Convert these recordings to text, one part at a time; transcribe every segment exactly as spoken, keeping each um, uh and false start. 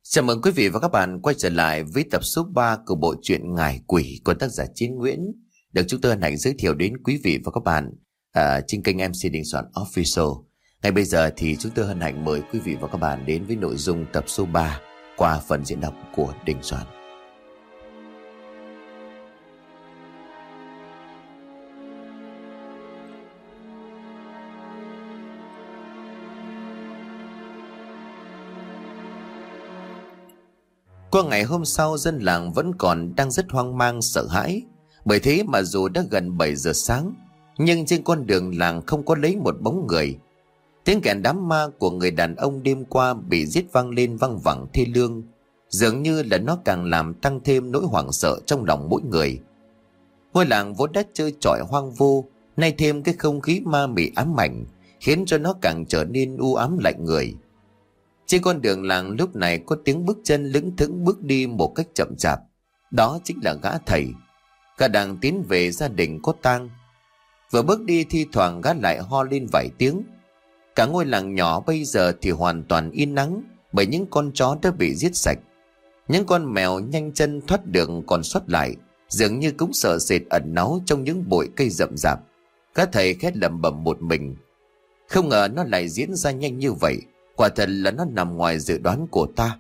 Chào mừng quý vị và các bạn quay trở lại với tập số ba của bộ truyện Ngải Quỷ của tác giả Chiến Nguyễn, được chúng tôi hân hạnh giới thiệu đến quý vị và các bạn uh, trên kênh em xê Đình Soạn Official. Ngay bây giờ thì chúng tôi hân hạnh mời quý vị và các bạn đến với nội dung tập số ba qua phần diễn đọc của Đình Soạn. Qua ngày hôm sau, dân làng vẫn còn đang rất hoang mang sợ hãi. Bởi thế mà dù đã gần bảy giờ sáng, nhưng trên con đường làng không có lấy một bóng người. Tiếng kèn đám ma của người đàn ông đêm qua bị giết vang lên văng vẳng thê lương, dường như là nó càng làm tăng thêm nỗi hoảng sợ trong lòng mỗi người. Ngôi làng vốn đã trơ trọi hoang vu, nay thêm cái không khí ma mị ám ảnh, khiến cho nó càng trở nên u ám lạnh người. Trên con đường làng lúc này có tiếng bước chân lững thững bước đi một cách chậm chạp. Đó chính là gã thầy. Gã đang tiến về gia đình có tang. Vừa bước đi thi thoảng gã lại ho lên vài tiếng. Cả ngôi làng nhỏ bây giờ thì hoàn toàn yên nắng, bởi những con chó đã bị giết sạch. Những con mèo nhanh chân thoát đường còn sót lại, dường như cũng sợ sệt ẩn náu trong những bụi cây rậm rạp. Gã thầy khét lẩm bẩm một mình. Không ngờ nó lại diễn ra nhanh như vậy. Quả thật là nó nằm ngoài dự đoán của ta.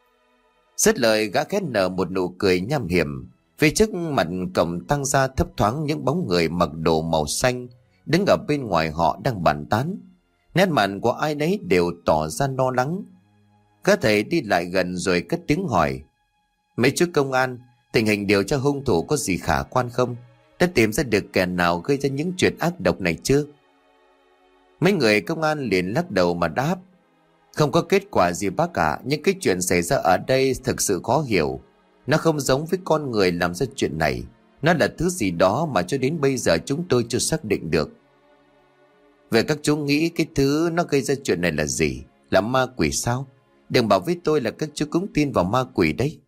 Dứt lời, gã khét nở một nụ cười nham hiểm. Phía trước mặt cổng tăng ra thấp thoáng những bóng người mặc đồ màu xanh đứng ở bên ngoài họ đang bàn tán. Nét mặt của ai nấy đều tỏ ra lo lắng. Gã thầy đi lại gần rồi cất tiếng hỏi: mấy chú công an, tình hình điều tra hung thủ có gì khả quan không? Đã tìm ra được kẻ nào gây ra những chuyện ác độc này chưa? Mấy người công an liền lắc đầu mà đáp: không có kết quả gì bác cả. Những cái chuyện xảy ra ở đây thực sự khó hiểu. Nó không giống với con người làm ra chuyện này. Nó là thứ gì đó mà cho đến bây giờ chúng tôi chưa xác định được. Vậy các chú nghĩ cái thứ nó gây ra chuyện này là gì? Là ma quỷ sao? Đừng bảo với tôi là các chú cũng tin vào ma quỷ đấy.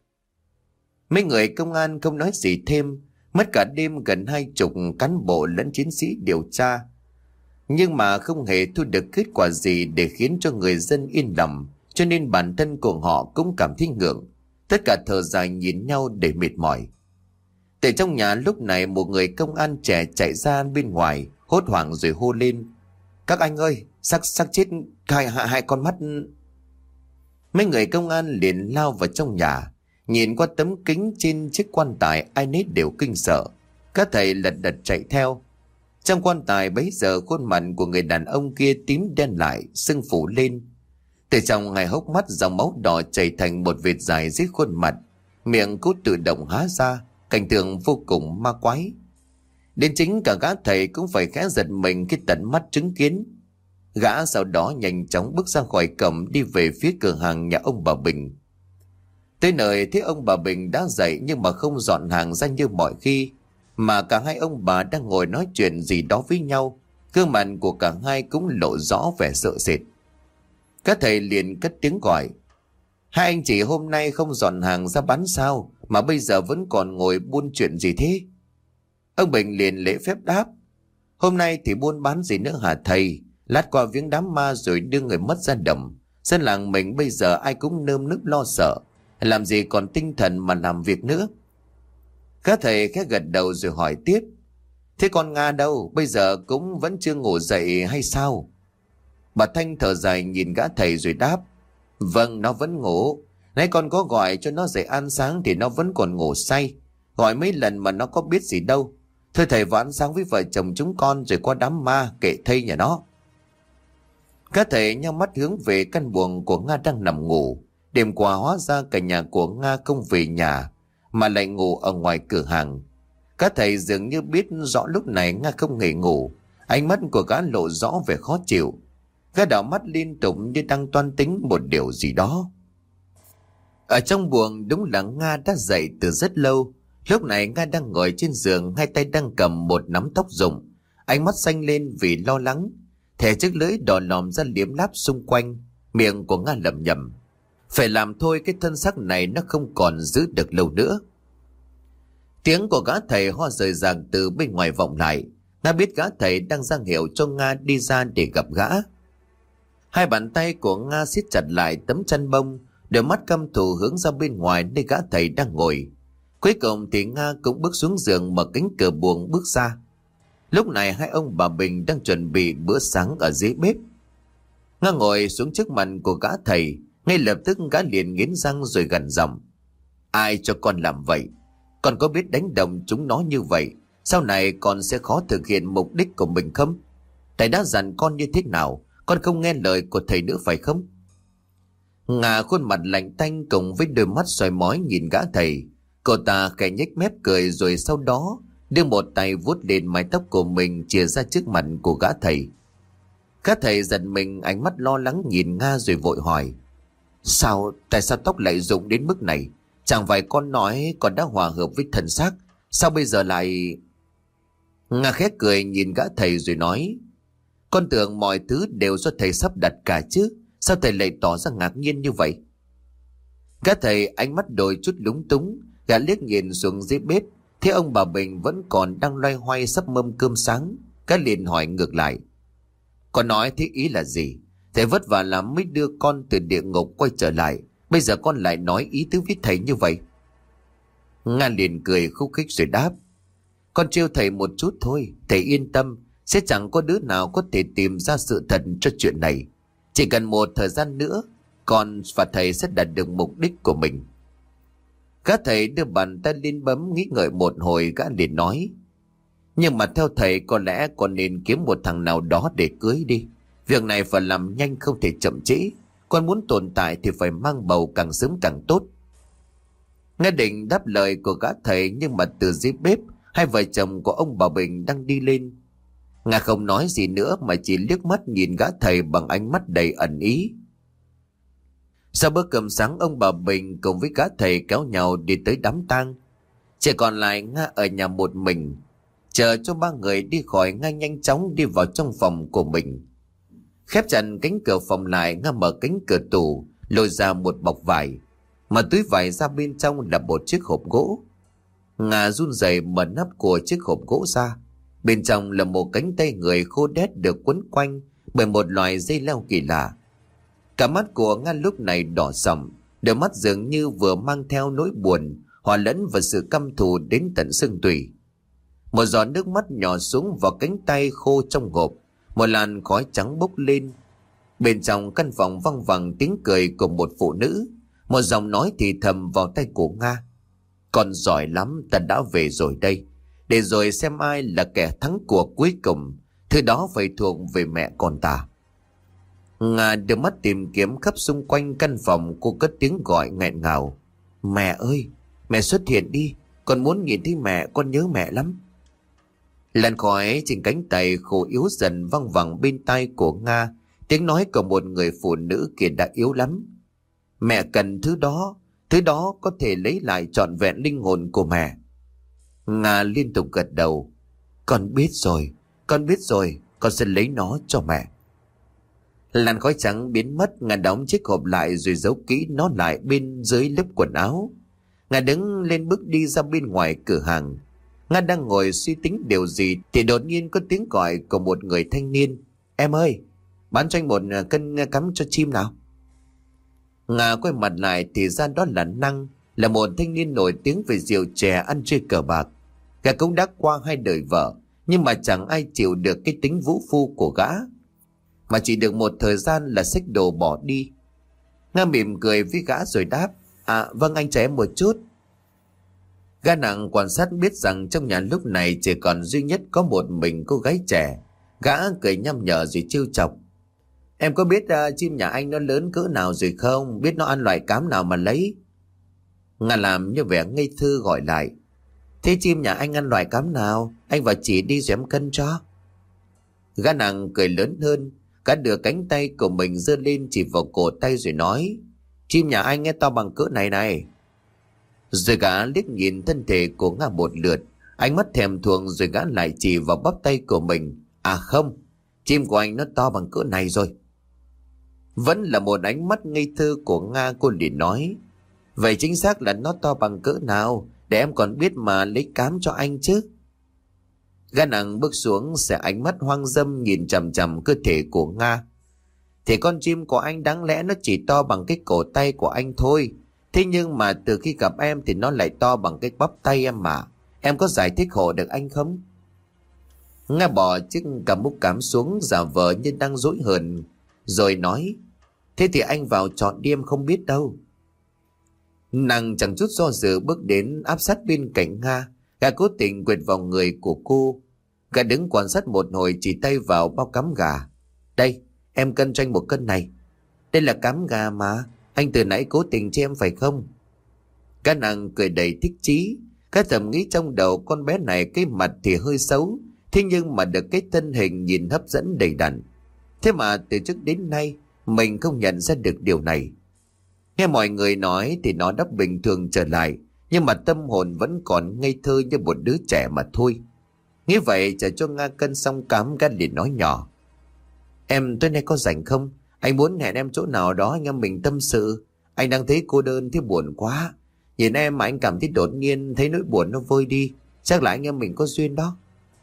Mấy người công an không nói gì thêm. Mất cả đêm gần hai chục cán bộ lẫn chiến sĩ điều tra, nhưng mà không hề thu được kết quả gì để khiến cho người dân yên lòng, cho nên bản thân của họ cũng cảm thấy ngượng. Tất cả thở dài nhìn nhau để mệt mỏi. Từ trong nhà lúc này một người công an trẻ chạy ra bên ngoài, hốt hoảng rồi hô lên: các anh ơi, xác xác chết hai, hai, hai con mắt. Mấy người công an liền lao vào trong nhà. Nhìn qua tấm kính trên chiếc quan tài, ai nấy đều kinh sợ. Các thầy lật đật chạy theo. Trong quan tài bấy giờ khuôn mặt của người đàn ông kia tím đen lại, sưng phủ lên. Từ trong hai hốc mắt dòng máu đỏ chảy thành một vệt dài dưới khuôn mặt, miệng cũng tự động há ra, cảnh tượng vô cùng ma quái. Đến chính cả gã thầy cũng phải khẽ giật mình khi tận mắt chứng kiến. Gã sau đó nhanh chóng bước ra khỏi cổng đi về phía cửa hàng nhà ông bà Bình. Tới nơi thấy ông bà Bình đã dậy nhưng mà không dọn hàng ra như mọi khi, mà cả hai ông bà đang ngồi nói chuyện gì đó với nhau. Gương mặt của cả hai cũng lộ rõ vẻ sợ sệt. Các thầy liền cất tiếng gọi: hai anh chị hôm nay không dọn hàng ra bán sao, mà bây giờ vẫn còn ngồi buôn chuyện gì thế? Ông Bình liền lễ phép đáp: hôm nay thì buôn bán gì nữa hả thầy? Lát qua viếng đám ma rồi đưa người mất ra đồng. Dân làng mình bây giờ ai cũng nơm nớp lo sợ, làm gì còn tinh thần mà làm việc nữa. Các thầy khẽ gật đầu rồi hỏi tiếp: thế con Nga đâu? Bây giờ cũng vẫn chưa ngủ dậy hay sao? Bà Thanh thở dài nhìn gã thầy rồi đáp: vâng, nó vẫn ngủ. Nãy con có gọi cho nó dậy ăn sáng thì nó vẫn còn ngủ say. Gọi mấy lần mà nó có biết gì đâu. Thôi thầy vào ăn sáng với vợ chồng chúng con rồi qua đám ma kệ thây nhà nó. Các thầy nhắm mắt hướng về căn buồng của Nga đang nằm ngủ. Đêm qua hóa ra cả nhà của Nga không về nhà mà lại ngủ ở ngoài cửa hàng. Các thầy dường như biết rõ lúc này Nga không hề ngủ. Ánh mắt của gã lộ rõ vẻ khó chịu. Gã đảo mắt liên tục như đang toan tính một điều gì đó. Ở trong buồng đúng là Nga đã dậy từ rất lâu. Lúc này Nga đang ngồi trên giường, hai tay đang cầm một nắm tóc rụng. Ánh mắt xanh lên vì lo lắng. Thẻ chiếc lưỡi đỏ lòm ra liếm láp xung quanh. Miệng của Nga lẩm nhẩm: phải làm thôi, cái thân xác này nó không còn giữ được lâu nữa. Tiếng của gã thầy ho rời ràng từ bên ngoài vọng lại. Nga biết gã thầy đang ra hiệu cho Nga đi ra để gặp gã. Hai bàn tay của Nga siết chặt lại tấm chăn bông, đôi mắt căm thù hướng ra bên ngoài nơi gã thầy đang ngồi. Cuối cùng thì Nga cũng bước xuống giường, mở cánh cửa buồng bước ra. Lúc này hai ông bà Bình đang chuẩn bị bữa sáng ở dưới bếp. Nga ngồi xuống trước mặt của gã thầy, ngay lập tức gã liền nghiến răng rồi gằn giọng: ai cho con làm vậy? Con có biết đánh đồng chúng nó như vậy, sau này con sẽ khó thực hiện mục đích của mình không? Thầy đã dặn con như thế nào, con không nghe lời của thầy nữa phải không? Nga khuôn mặt lạnh tanh cùng với đôi mắt soi mói nhìn gã thầy. Cô ta khẽ nhếch mép cười, rồi sau đó đưa một tay vuốt lên mái tóc của mình chìa ra trước mặt của gã thầy. Gã thầy giật mình, ánh mắt lo lắng nhìn Nga rồi vội hỏi: sao, tại sao tóc lại rụng đến mức này? Chẳng phải con nói con đã hòa hợp với thần xác, sao bây giờ lại... Nga khẽ cười nhìn gã thầy rồi nói: con tưởng mọi thứ đều do thầy sắp đặt cả chứ, sao thầy lại tỏ ra ngạc nhiên như vậy? Gã thầy ánh mắt đôi chút lúng túng, gã liếc nhìn xuống dưới bếp, thấy ông bà Bình vẫn còn đang loay hoay sắp mâm cơm sáng. Gã liền hỏi ngược lại: con nói thế ý là gì? Thầy vất vả lắm mới đưa con từ địa ngục quay trở lại, bây giờ con lại nói ý tứ với thầy như vậy? Nga liền cười khúc khích rồi đáp: con trêu thầy một chút thôi, thầy yên tâm, sẽ chẳng có đứa nào có thể tìm ra sự thật cho chuyện này. Chỉ cần một thời gian nữa, con và thầy sẽ đạt được mục đích của mình. Gã thầy đưa bàn tay lên bấm, nghĩ ngợi một hồi gã liền nói: nhưng mà theo thầy có lẽ con nên kiếm một thằng nào đó để cưới đi. Việc này phải làm nhanh, không thể chậm trễ. Con muốn tồn tại thì phải mang bầu càng sớm càng tốt. Nghe định đáp lời của gã thầy, nhưng mà từ dưới bếp hai vợ chồng của ông bà Bình đang đi lên. Nga không nói gì nữa mà chỉ liếc mắt nhìn gã thầy bằng ánh mắt đầy ẩn ý. Sau bữa cơm sáng, ông bà Bình cùng với gã thầy kéo nhau đi tới đám tang. Chỉ còn lại Nga ở nhà một mình, chờ cho ba người đi khỏi. Nga nhanh chóng đi vào trong phòng của mình, khép chặt cánh cửa phòng lại. Nga mở cánh cửa tủ, lôi ra một bọc vải, mà túi vải ra bên trong là một chiếc hộp gỗ. Nga run rẩy mở nắp của chiếc hộp gỗ ra. Bên trong là một cánh tay người khô đét được quấn quanh bởi một loại dây leo kỳ lạ. Cả mắt của Nga lúc này đỏ sậm, đôi mắt dường như vừa mang theo nỗi buồn hòa lẫn vào sự căm thù đến tận xương tủy. Một giọt nước mắt nhỏ xuống vào cánh tay khô trong hộp, một làn khói trắng bốc lên. Bên trong căn phòng văng vẳng tiếng cười của một phụ nữ, một giọng nói thì thầm vào tay của Nga: con giỏi lắm, ta đã về rồi đây. Để rồi xem ai là kẻ thắng cuộc cuối cùng, thứ đó phải thuộc về mẹ con ta. Nga đưa mắt tìm kiếm khắp xung quanh căn phòng. Cô cất tiếng gọi nghẹn ngào: mẹ ơi, mẹ xuất hiện đi, con muốn nhìn thấy mẹ, con nhớ mẹ lắm. Làn khói trên cánh tay khô yếu dần văng vẳng bên tai của Nga. Tiếng nói của một người phụ nữ kia đã yếu lắm: mẹ cần thứ đó, thứ đó có thể lấy lại trọn vẹn linh hồn của mẹ. Nga liên tục gật đầu: con biết rồi, con biết rồi, con sẽ lấy nó cho mẹ. Làn khói trắng biến mất. Nga đóng chiếc hộp lại rồi giấu kỹ nó lại bên dưới lớp quần áo. Nga đứng lên bước đi ra bên ngoài cửa hàng. Nga đang ngồi suy tính điều gì thì đột nhiên có tiếng gọi của một người thanh niên: em ơi, bán cho anh một cân cắm cho chim nào. Nga quay mặt lại thì ra đó là Năng, là một thanh niên nổi tiếng về rượu chè, ăn chơi cờ bạc. Gã cũng đã qua hai đời vợ, nhưng mà chẳng ai chịu được cái tính vũ phu của gã, mà chỉ được một thời gian là xách đồ bỏ đi. Nga mỉm cười với gã rồi đáp: à vâng, anh chờ em một chút. Gã Nặng quan sát biết rằng trong nhà lúc này chỉ còn duy nhất có một mình cô gái trẻ. Gã cười nhăm nhở rồi trêu chọc: em có biết uh, chim nhà anh nó lớn cỡ nào rồi không? Biết nó ăn loại cám nào mà lấy? Nga làm như vẻ ngây thơ gọi lại: thế chim nhà anh ăn loại cám nào? Anh vào chỉ đi rồi em cân cho. Gã Nặng cười lớn hơn. Gã đưa cánh tay của mình giơ lên chỉ vào cổ tay rồi nói: chim nhà anh nghe to bằng cỡ này này. Rồi gã liếc nhìn thân thể của Nga một lượt, ánh mắt thèm thuồng, rồi gã lại chỉ vào bắp tay của mình: à không, chim của anh nó to bằng cỡ này rồi. Vẫn là một ánh mắt ngây thơ của Nga, cô liền nói: vậy chính xác là nó to bằng cỡ nào, để em còn biết mà lấy cám cho anh chứ. Gã Nặng bước xuống, sẽ ánh mắt hoang dâm nhìn chằm chằm cơ thể của Nga. Thì con chim của anh đáng lẽ nó chỉ to bằng cái cổ tay của anh thôi. Thế nhưng mà từ khi gặp em thì nó lại to bằng cái bắp tay em mà. Em có giải thích hộ được anh không? Nga bỏ chiếc cằm múc cám xuống, giả vờ như đang dỗi hờn, rồi nói: Thế thì anh vào chọn đi, em không biết đâu. Nàng chẳng chút do dự bước đến áp sát bên cạnh Nga. Gã cố tình quệt vào người của cô. Gã đứng quan sát một hồi, chỉ tay vào bao cám gà. Đây, em cân cho anh một cân này. Đây là cám gà mà, anh từ nãy cố tình cho em phải không? Các nàng cười đầy thích chí. Các thầm nghĩ trong đầu con bé này cái mặt thì hơi xấu, thế nhưng mà được cái thân hình nhìn hấp dẫn đầy đặn. Thế mà từ trước đến nay mình không nhận ra được điều này. Nghe mọi người nói thì nó đã bình thường trở lại, nhưng mà tâm hồn vẫn còn ngây thơ như một đứa trẻ mà thôi. Nghĩ vậy chờ cho Nga cân xong cám, gã liền nói nhỏ: Em tối nay có rảnh không? Anh muốn hẹn em chỗ nào đó anh em mình tâm sự. Anh đang thấy cô đơn, thấy buồn quá. Nhìn em mà anh cảm thấy đột nhiên thấy nỗi buồn nó vơi đi. Chắc là anh em mình có duyên đó.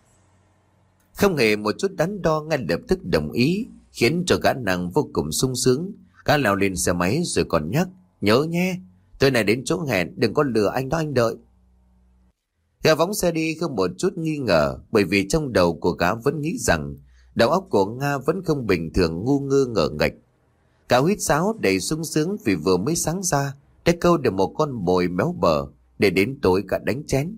Không hề một chút đắn đo, ngay lập tức đồng ý, khiến cho gã nàng vô cùng sung sướng. Gã leo lên xe máy rồi còn nhắc: Nhớ nhé, tối nay đến chỗ hẹn đừng có lừa anh đó, anh đợi. Gã phóng xe đi không một chút nghi ngờ, bởi vì trong đầu của gã vẫn nghĩ rằng đầu óc của Nga vẫn không bình thường, ngu ngơ ngờ nghệch. Cả huýt sáo đầy sung sướng vì vừa mới sáng ra đã câu được một con mồi méo bờ, để đến tối cả đánh chén.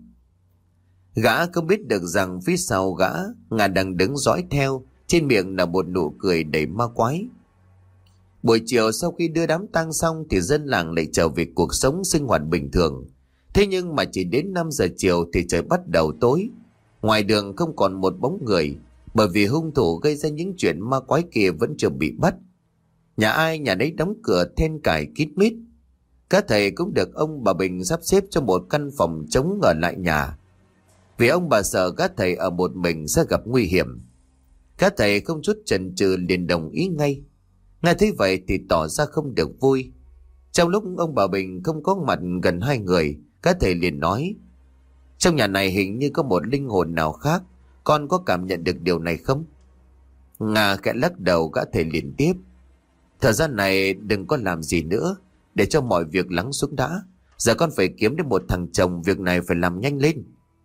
Gã không biết được rằng phía sau gã, Nga đang đứng dõi theo, trên miệng là một nụ cười đầy ma quái. Buổi chiều sau khi đưa đám tang xong thì dân làng lại trở về cuộc sống sinh hoạt bình thường. Thế nhưng mà chỉ đến năm giờ chiều thì trời bắt đầu tối. Ngoài đường không còn một bóng người, bởi vì hung thủ gây ra những chuyện ma quái kia vẫn chưa bị bắt. Nhà ai nhà nấy đóng cửa then cài kín mít. Các thầy cũng được ông bà Bình sắp xếp cho một căn phòng trống ở lại nhà, vì ông bà sợ các thầy ở một mình sẽ gặp nguy hiểm. Các thầy không chút chần chừ liền đồng ý ngay. Nghe thấy vậy thì tỏ ra không được vui. Trong lúc ông bà Bình không có mặt gần hai người, các thầy liền nói: Trong nhà này hình như có một linh hồn nào khác, con có cảm nhận được điều này không? Nga khẽ lắc đầu. Các thầy liền tiếp: Thời gian này đừng có làm gì nữa, để cho mọi việc lắng xuống đã. Giờ con phải kiếm được một thằng chồng, việc này phải làm nhanh lên.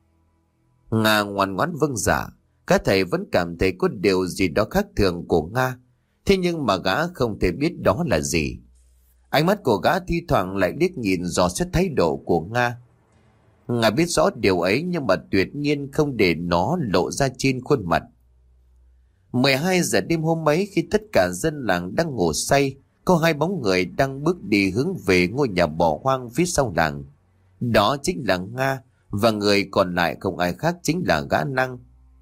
Nga ngoan ngoãn vâng dạ. Các thầy vẫn cảm thấy có điều gì đó khác thường của Nga, thế nhưng mà gã không thể biết đó là gì. Ánh mắt của gã thi thoảng lại liếc nhìn dò xét thái độ của Nga. Nga biết rõ điều ấy nhưng mà tuyệt nhiên không để nó lộ ra trên khuôn mặt. mười hai giờ đêm hôm ấy, khi tất cả dân làng đang ngủ say, có hai bóng người đang bước đi hướng về ngôi nhà bỏ hoang phía sau làng. Đó chính là Nga, và người còn lại không ai khác chính là gã Năng.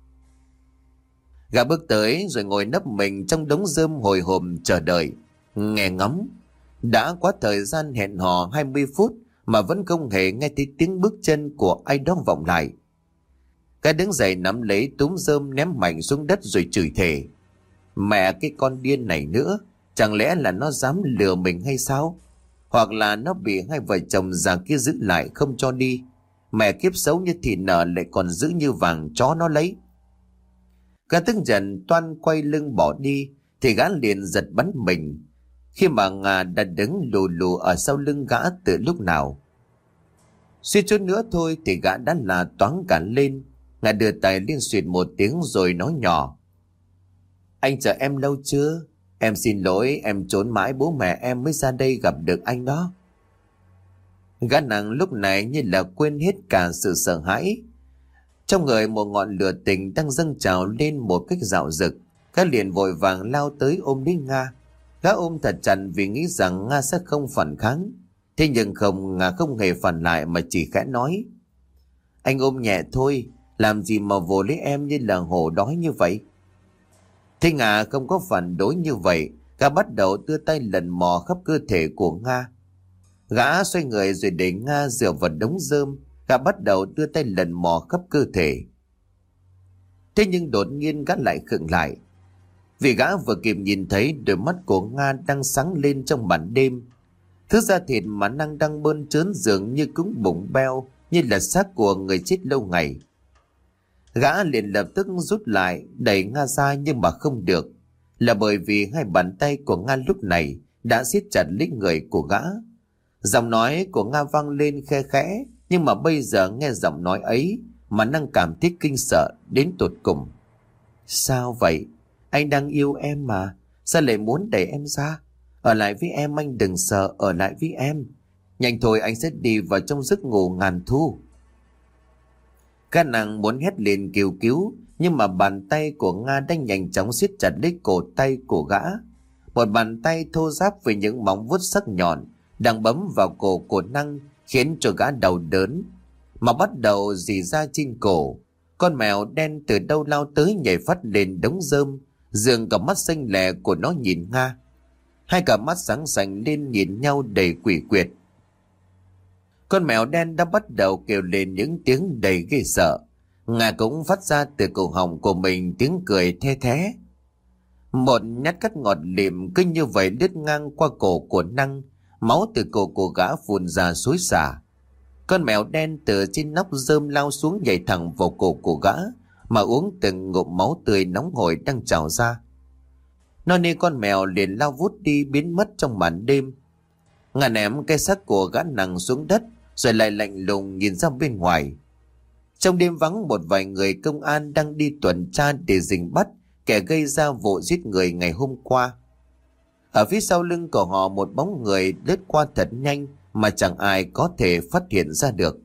Gã bước tới rồi ngồi nấp mình trong đống rơm hồi hộp chờ đợi, nghe ngóng. Đã quá thời gian hẹn hò hai mươi phút mà vẫn không hề nghe thấy tiếng bước chân của ai đó vọng lại. Gã đứng dậy nắm lấy túm rơm ném mạnh xuống đất rồi chửi thề: Mẹ cái con điên này nữa, chẳng lẽ là nó dám lừa mình hay sao? Hoặc là nó bị hai vợ chồng già kia giữ lại không cho đi. Mẹ kiếp xấu như thịt nợ lại còn giữ như vàng chó nó lấy. Gã tức giận toan quay lưng bỏ đi thì gã liền giật bắn mình, khi mà Nga đã đứng lù lù ở sau lưng gã từ lúc nào. Suýt chút nữa thôi thì gã đã là toáng cả lên. Nga đưa tay liên xuyệt một tiếng rồi nói nhỏ: Anh chờ em lâu chưa? Em xin lỗi, em trốn mãi bố mẹ em mới ra đây gặp được anh đó. Gã nàng lúc này như là quên hết cả sự sợ hãi. Trong người một ngọn lửa tình đang dâng trào lên một cách dạo dực. Gã liền vội vàng lao tới ôm lấy Nga. Gã ôm thật chặt vì nghĩ rằng Nga sẽ không phản kháng. Thế nhưng không, Nga không hề phản lại mà chỉ khẽ nói: Anh ôm nhẹ thôi, làm gì mà vồ lấy em như là hổ đói như vậy. Thế Nga không có phản đối như vậy. Gã bắt đầu đưa tay lần mò khắp cơ thể của Nga. Gã xoay người rồi để Nga dựa vào đống rơm. Gã bắt đầu đưa tay lần mò khắp cơ thể. Thế nhưng đột nhiên gã lại khựng lại, vì gã vừa kịp nhìn thấy đôi mắt của Nga đang sáng lên trong màn đêm. Thứ da thịt mà Năng đang bơn trớn dường như cũng bụng beo, như là xác của người chết lâu ngày. Gã liền lập tức rút lại đẩy Nga ra nhưng mà không được. là bởi vì hai bàn tay của Nga lúc này đã siết chặt lấy người của gã. Giọng nói của Nga vang lên khe khẽ, nhưng mà bây giờ nghe giọng nói ấy mà Năng cảm thấy kinh sợ đến tột cùng. Sao vậy? Anh đang yêu em mà, sao lại muốn đẩy em ra? Ở lại với em, anh đừng sợ, ở lại với em. Nhanh thôi, anh sẽ đi vào trong giấc ngủ ngàn thu. Các nàng muốn hét lên kêu cứu, nhưng mà bàn tay của Nga đang nhanh chóng siết chặt lấy cổ tay của gã. Một bàn tay thô ráp với những móng vuốt sắc nhọn đang bấm vào cổ của Năng, khiến cho gã đau đớn mà bắt đầu rỉ ra trên cổ. Con mèo đen từ đâu lao tới, nhảy phát lên đống rơm, dường cả mắt xanh lè của nó nhìn Nga. Hai cả mắt sáng sành lên nhìn nhau đầy quỷ quyệt. Con mèo đen đã bắt đầu kêu lên những tiếng đầy ghê sợ. Nga cũng phát ra từ cổ họng của mình tiếng cười the thé. Một nhát cắt ngọt lịm cứ như vậy lướt ngang qua cổ của Năng. Máu từ cổ của gã phun ra xối xả. Con mèo đen từ trên nóc rơm lao xuống, nhảy thẳng vào cổ của gã mà uống từng ngụm máu tươi nóng hổi đang trào ra. Nó nê con mèo liền lao vút đi, biến mất trong màn đêm. Nga ném cái xác của gã Năng xuống đất, rồi lại lạnh lùng nhìn ra bên ngoài. Trong đêm vắng, một vài người công an đang đi tuần tra để rình bắt kẻ gây ra vụ giết người ngày hôm qua. Ở phía sau lưng của họ, một bóng người lướt qua thật nhanh mà chẳng ai có thể phát hiện ra được.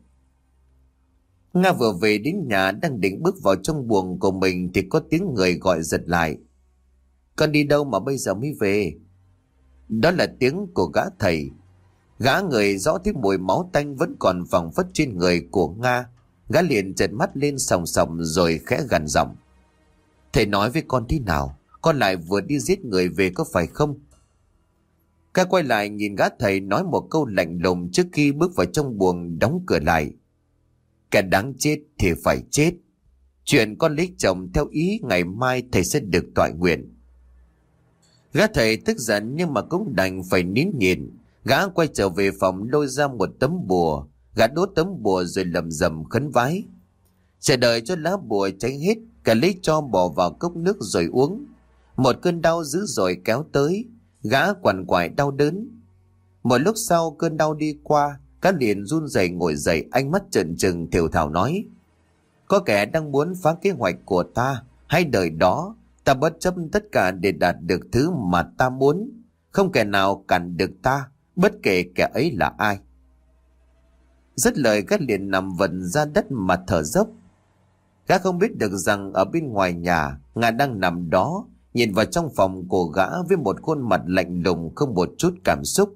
Nga vừa về đến nhà, đang định bước vào trong buồng của mình thì có tiếng người gọi giật lại. Con đi đâu mà bây giờ mới về? Đó là tiếng của gã thầy. Gã người rõ thấy mùi máu tanh vẫn còn phảng phất trên người của Nga. Gã liền trợn mắt lên sòng sòng rồi khẽ gằn giọng. Thầy nói với con thế nào? Con lại vừa đi giết người về có phải không? Ca quay lại nhìn gã thầy nói một câu lạnh lùng trước khi bước vào trong buồng đóng cửa lại. Kẻ đáng chết thì phải chết. Chuyện con lấy chồng theo ý ngày mai thầy sẽ được toại nguyện. Gã thầy tức giận nhưng mà cũng đành phải nín nhịn. Gã quay trở về phòng lôi ra một tấm bùa. Gã đốt tấm bùa rồi lầm rầm khấn vái. Chờ đợi cho lá bùa cháy hết, cả lấy cho bỏ vào cốc nước rồi uống. Một cơn đau dữ dội kéo tới. Gã quằn quại đau đớn. Một lúc sau cơn đau đi qua, gã liền run rẩy ngồi dậy, ánh mắt trợn trừng thều thào nói. Có kẻ đang muốn phá kế hoạch của ta. Hay đời đó ta bất chấp tất cả để đạt được thứ mà ta muốn. Không kẻ nào cản được ta, bất kể kẻ ấy là ai. Dứt lời gã liền nằm vần ra đất mà thở dốc. Gã không biết được rằng ở bên ngoài nhà, Nga đang nằm đó nhìn vào trong phòng của gã với một khuôn mặt lạnh lùng không một chút cảm xúc.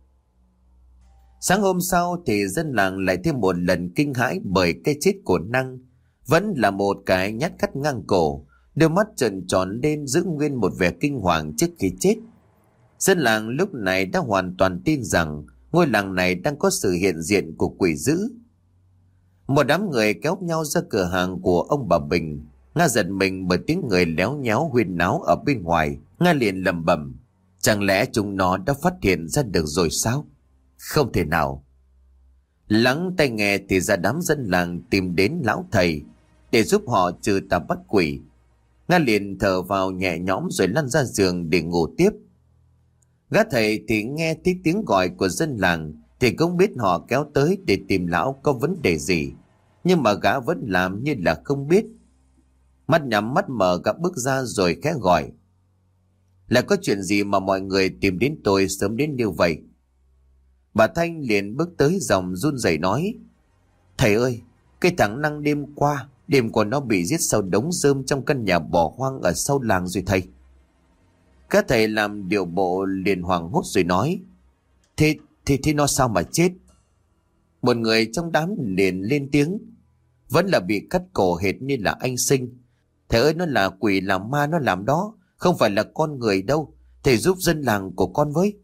Sáng hôm sau thì dân làng lại thêm một lần kinh hãi bởi cái chết của Năng. Vẫn là một cái nhát cắt ngang cổ, đôi mắt trợn tròn lên giữ nguyên một vẻ kinh hoàng trước khi chết. Dân làng lúc này đã hoàn toàn tin rằng ngôi làng này đang có sự hiện diện của quỷ dữ. Một đám người kéo nhau ra cửa hàng của ông bà Bình. Nga giật mình bởi tiếng người léo nhéo huyên náo ở bên ngoài. Nga liền lẩm bẩm, chẳng lẽ chúng nó đã phát hiện ra được rồi sao? Không thể nào. Lắng tai nghe thì ra đám dân làng tìm đến lão thầy để giúp họ trừ tà bắt quỷ. Nga liền thở vào nhẹ nhõm rồi lăn ra giường để ngủ tiếp. Gã thầy thì nghe thấy tiếng gọi của dân làng thì cũng biết họ kéo tới để tìm lão có vấn đề gì, nhưng mà gã vẫn làm như là không biết. Mắt nhắm mắt mở, gã bước ra rồi khẽ gọi. Là có chuyện gì mà mọi người tìm đến tôi sớm đến như vậy? Bà Thanh liền bước tới dòng run rẩy nói. Thầy ơi, cái thằng Năng đêm qua, đêm qua nó bị giết sau đống rơm trong căn nhà bỏ hoang ở sau làng rồi thầy. Các thầy làm điều bộ liền hoảng hốt rồi nói. Thế, thế, thế nó sao mà chết? Một người trong đám liền lên tiếng. Vẫn là bị cắt cổ hệt như là anh Sinh. Thầy ơi, nó là quỷ là ma nó làm đó, không phải là con người đâu. Thầy giúp dân làng của con với.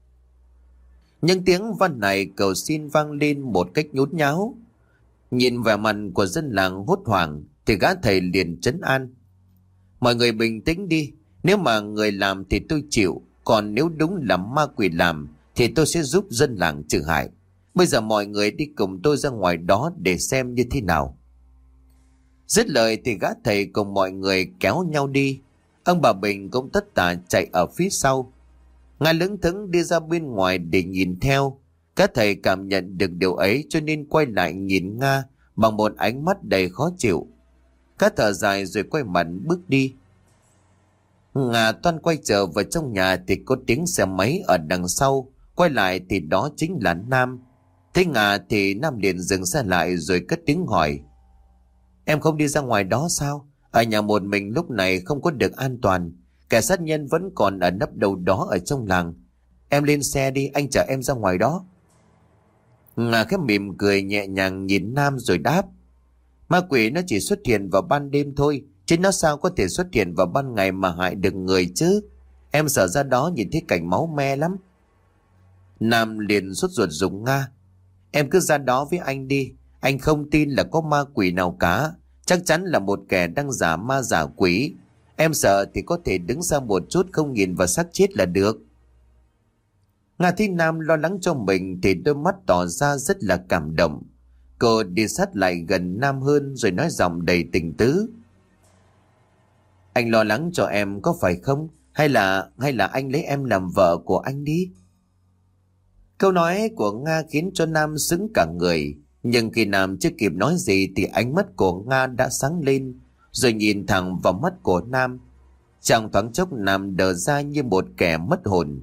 Những tiếng van này cầu xin vang lên một cách nhút nháo. Nhìn vẻ mặt của dân làng hốt hoảng thì gã thầy liền trấn an. Mọi người bình tĩnh đi. Nếu mà người làm thì tôi chịu. Còn nếu đúng là ma quỷ làm thì tôi sẽ giúp dân làng trừ hại. Bây giờ mọi người đi cùng tôi ra ngoài đó để xem như thế nào. Dứt lời thì gã thầy cùng mọi người kéo nhau đi. Ông bà Bình cũng tất tả chạy ở phía sau. Nga lững thững đi ra bên ngoài để nhìn theo. Các thầy cảm nhận được điều ấy cho nên quay lại nhìn Nga bằng một ánh mắt đầy khó chịu. Các thở dài rồi quay mặt bước đi. Nga toan quay trở vào trong nhà thì có tiếng xe máy ở đằng sau. Quay lại thì đó chính là Nam. Thấy Nga thì Nam liền dừng xe lại rồi cất tiếng hỏi: Em không đi ra ngoài đó sao? Ở nhà một mình lúc này không có được an toàn. Kẻ sát nhân vẫn còn ở nấp đâu đó ở trong làng. Em lên xe đi, anh chở em ra ngoài đó. Nga khẽ mỉm cười nhẹ nhàng nhìn Nam rồi đáp: Ma quỷ nó chỉ xuất hiện vào ban đêm thôi, chứ nó sao có thể xuất hiện vào ban ngày mà hại được người chứ. Em sợ ra đó nhìn thấy cảnh máu me lắm. Nam liền sốt ruột giục Nga: Em cứ ra đó với anh đi. Anh không tin là có ma quỷ nào cả. Chắc chắn là một kẻ đang giả ma giả quỷ. Em sợ thì có thể đứng xa một chút, không nhìn vào xác chết là được. Nga thấy Nam lo lắng cho mình thì đôi mắt tỏ ra rất là cảm động. Cô đi sát lại gần Nam hơn rồi nói giọng đầy tình tứ: Anh lo lắng cho em có phải không? Hay là hay là anh lấy em làm vợ của anh đi? Câu nói của Nga khiến cho Nam sững cả người. Nhưng khi Nam chưa kịp nói gì thì ánh mắt của Nga đã sáng lên, rồi nhìn thẳng vào mắt của Nam. Trong thoáng chốc Nam đờ ra như một kẻ mất hồn.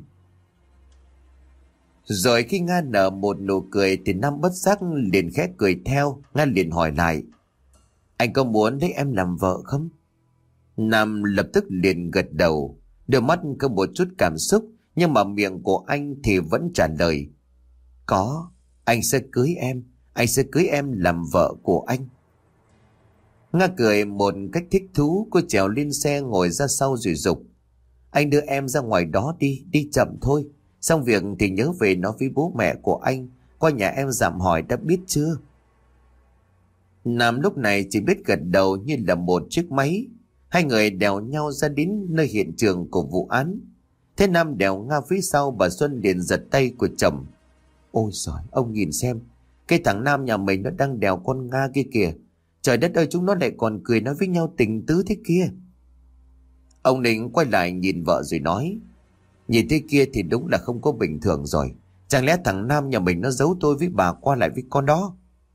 Rồi khi Nga nở một nụ cười thì Nam bất giác liền khẽ cười theo. Nga liền hỏi lại: Anh có muốn lấy em làm vợ không? Nam lập tức liền gật đầu. Đôi mắt có một chút cảm xúc, nhưng mà miệng của anh thì vẫn trả lời: Có, anh sẽ cưới em. Anh sẽ cưới em làm vợ của anh. Nga cười một cách thích thú. Cô trèo lên xe ngồi ra sau rồi giục: Anh đưa em ra ngoài đó đi, đi chậm thôi. Xong việc thì nhớ về nói với bố mẹ của anh. Qua nhà em dạm hỏi đã biết chưa? Nam lúc này chỉ biết gật đầu như là một chiếc máy. Hai người đèo nhau ra đến nơi hiện trường của vụ án. Thế Nam đèo Nga phía sau, bà Xuân liền giật tay của chồng: Ôi giời, ông nhìn xem, cái thằng Nam nhà mình nó đang đèo con Nga kia kìa. Trời đất ơi, chúng nó lại còn cười nói với nhau tình tứ thế kia. Ông Ninh quay lại nhìn vợ rồi nói: Nhìn thế kia thì đúng là không có bình thường rồi. Chẳng lẽ thằng Nam nhà mình nó giấu tôi với bà qua lại với con đó?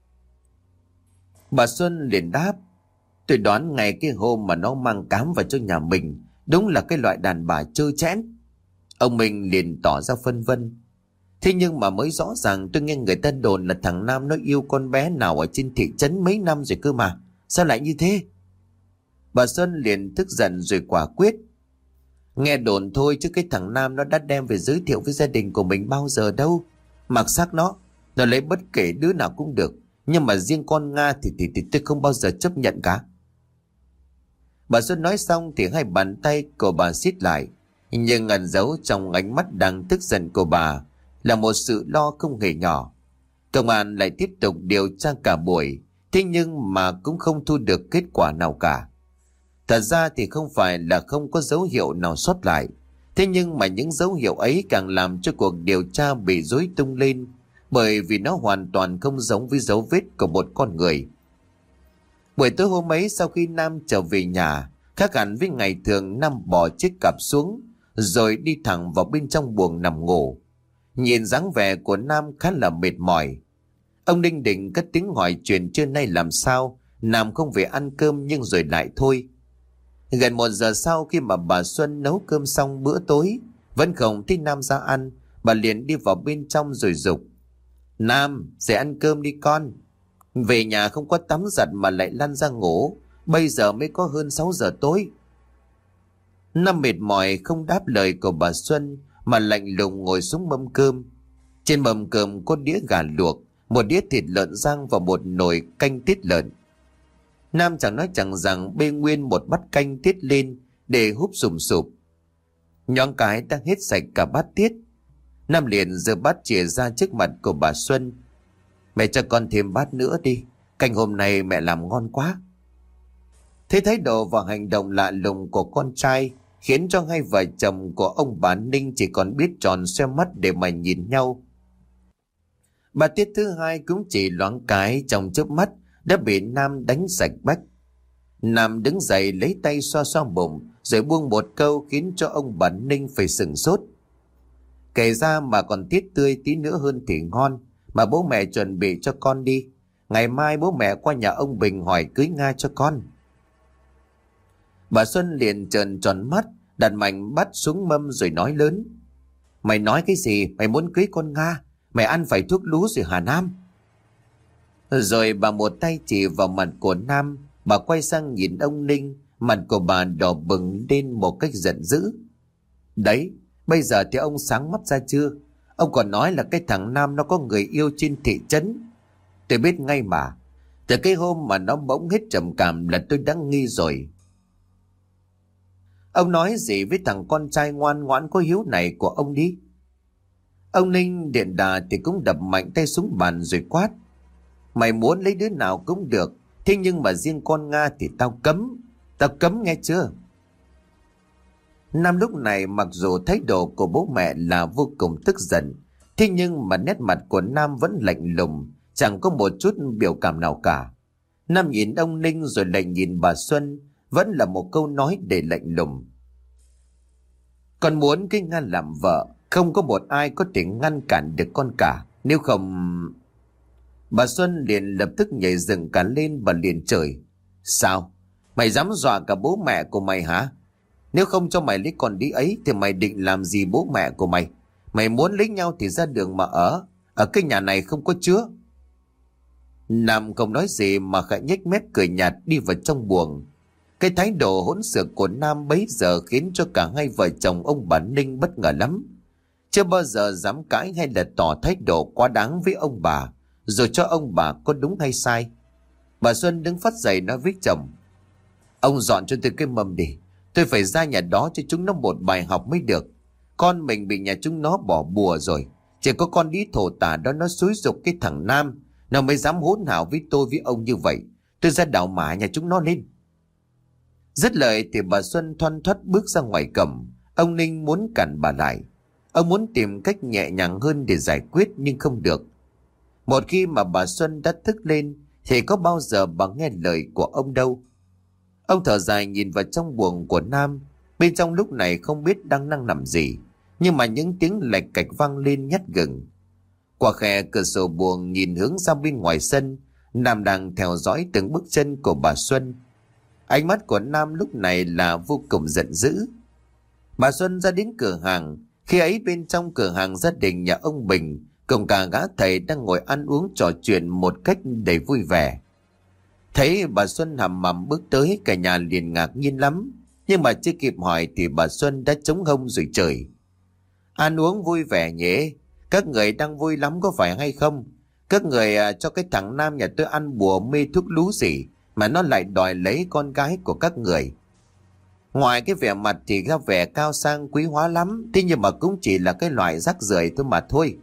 Bà Xuân liền đáp: Tôi đoán ngày cái hôm mà nó mang cám vào cho nhà mình, đúng là cái loại đàn bà trơ trẽn. Ông Minh liền tỏ ra phân vân: Thế nhưng mà mới rõ ràng tôi nghe người ta đồn là thằng Nam nó yêu con bé nào ở trên thị trấn mấy năm rồi cơ mà. Sao lại như thế? Bà Xuân liền tức giận rồi quả quyết: Nghe đồn thôi chứ cái thằng Nam nó đã đem về giới thiệu với gia đình của mình bao giờ đâu. Mặc xác nó, nó lấy bất kể đứa nào cũng được. Nhưng mà riêng con Nga thì, thì, thì tôi không bao giờ chấp nhận cả. Bà Xuân nói xong thì hai bàn tay của bà siết lại. Nhưng ẩn giấu trong ánh mắt đang tức giận của bà là một sự lo không hề nhỏ. Công an lại tiếp tục điều tra cả buổi, thế nhưng mà cũng không thu được kết quả nào cả. Thật ra thì không phải là không có dấu hiệu nào sót lại, thế nhưng mà những dấu hiệu ấy càng làm cho cuộc điều tra bị rối tung lên, bởi vì nó hoàn toàn không giống với dấu vết của một con người. Buổi tối hôm ấy, sau khi Nam trở về nhà, khác hẳn với ngày thường, Nam bỏ chiếc cặp xuống rồi đi thẳng vào bên trong buồng nằm ngủ. Nhìn dáng vẻ của Nam khá là mệt mỏi. Ông Đinh định cất tiếng hỏi chuyện trưa nay làm sao. Nam không về ăn cơm nhưng rồi lại thôi. Gần một giờ sau, khi mà bà Xuân nấu cơm xong bữa tối vẫn không thấy Nam ra ăn, bà liền đi vào bên trong rồi giục: Nam, dậy ăn cơm đi con. Về nhà không có tắm giặt mà lại lăn ra ngủ. Bây giờ mới có hơn sáu giờ tối. Nam mệt mỏi không đáp lời của bà Xuân mà lạnh lùng ngồi xuống mâm cơm. Trên mâm cơm có đĩa gà luộc, một đĩa thịt lợn rang và một nồi canh tiết lợn. Nam chẳng nói chẳng rằng bê nguyên một bát canh tiết lên để húp sùm sụp. Nhoáng cái đã hết sạch cả bát tiết. Nam liền giơ bát chìa ra trước mặt của bà Xuân: Mẹ cho con thêm bát nữa đi, canh hôm nay mẹ làm ngon quá. Thế thái độ và hành động lạ lùng của con trai khiến cho hai vợ chồng của ông bà Ninh chỉ còn biết tròn xoe mắt để mà nhìn nhau. Bà Tiết thứ hai cũng chỉ loáng cái trong chớp mắt đã bị Nam đánh sạch bách. Nam đứng dậy lấy tay xoa xoa bụng rồi buông một câu khiến cho ông bà Ninh phải sửng sốt. Kể ra mà còn tiết tươi tí nữa hơn thì ngon, mà bố mẹ chuẩn bị cho con đi. Ngày mai bố mẹ qua nhà ông Bình hỏi cưới Nga cho con. Bà Xuân liền trợn tròn mắt, đặt mạnh bát xuống mâm rồi nói lớn. Mày nói cái gì? Mày muốn cưới con Nga? Mày ăn phải thuốc lú rồi hả Nam? Rồi bà một tay chỉ vào mặt của Nam, bà quay sang nhìn ông Ninh, mặt của bà đỏ bừng lên một cách giận dữ. Đấy, bây giờ thì ông sáng mắt ra chưa? Ông còn nói là cái thằng Nam nó có người yêu trên thị trấn. Tôi biết ngay mà. Từ cái hôm mà nó bỗng hết trầm cảm là tôi đã nghi rồi. Ông nói gì với thằng con trai ngoan ngoãn có hiếu này của ông đi. Ông Ninh điện đà thì cũng đập mạnh tay xuống bàn rồi quát. Mày muốn lấy đứa nào cũng được, thế nhưng mà riêng con Nga thì tao cấm. Tao cấm nghe chưa? Nam lúc này mặc dù thái độ của bố mẹ là vô cùng tức giận, thế nhưng mà nét mặt của Nam vẫn lạnh lùng, chẳng có một chút biểu cảm nào cả. Nam nhìn ông Ninh rồi lại nhìn bà Xuân, vẫn là một câu nói để lạnh lùng. Con muốn cái Nga làm vợ, không có một ai có thể ngăn cản được con cả. Nếu không... Bà Xuân liền lập tức nhảy dựng cả lên và liền chửi. Sao? Mày dám dọa cả bố mẹ của mày hả? Nếu không cho mày lấy con đĩ ấy thì mày định làm gì bố mẹ của mày? Mày muốn lấy nhau thì ra đường mà ở. Ở cái nhà này không có chứa. Nam không nói gì mà khẽ nhếch mép cười nhạt đi vào trong buồng. Cái thái độ hỗn xược của Nam bấy giờ khiến cho cả hai vợ chồng ông bà Ninh bất ngờ lắm. Chưa bao giờ dám cãi hay là tỏ thái độ quá đáng với ông bà, rồi cho ông bà có đúng hay sai. Bà Xuân đứng phắt dậy nói với chồng. Ông dọn cho tôi cái mâm đi. Tôi phải ra nhà đó cho chúng nó một bài học mới được. Con mình bị nhà chúng nó bỏ bùa rồi. Chỉ có con đĩ thổ tả đó nó xúi giục cái thằng Nam, nó mới dám hỗn hào với tôi với ông như vậy. Tôi ra đảo mã nhà chúng nó lên. Dứt lời thì bà Xuân thoăn thoắt bước ra ngoài cổng. Ông Ninh muốn cản bà lại. Ông muốn tìm cách nhẹ nhàng hơn để giải quyết nhưng không được. Một khi mà bà Xuân đã thức lên thì có bao giờ bà nghe lời của ông đâu. Ông thở dài nhìn vào trong buồng của Nam. Bên trong lúc này không biết đang đang nằm gì, nhưng mà những tiếng lạch cạch vang lên nhát gừng. Qua khe cửa sổ buồng nhìn hướng ra bên ngoài sân, Nam đang theo dõi từng bước chân của bà Xuân. Ánh mắt của Nam lúc này là vô cùng giận dữ. Bà Xuân ra đến cửa hàng. Khi ấy bên trong cửa hàng gia đình nhà ông Bình cùng cả gã thầy đang ngồi ăn uống trò chuyện một cách đầy vui vẻ. Thấy bà Xuân hầm mầm bước tới, cả nhà liền ngạc nhiên lắm. Nhưng mà chưa kịp hỏi thì bà Xuân đã chống hông rồi chửi. Ăn uống vui vẻ nhỉ? Các người đang vui lắm có phải hay không? Các người à, cho cái thằng Nam nhà tôi ăn bùa mê thuốc lú gì mà nó lại đòi lấy con gái của các người. Ngoài cái vẻ mặt thì ra vẻ cao sang quý hóa lắm, thế nhưng mà cũng chỉ là cái loại rác rưởi thôi mà thôi.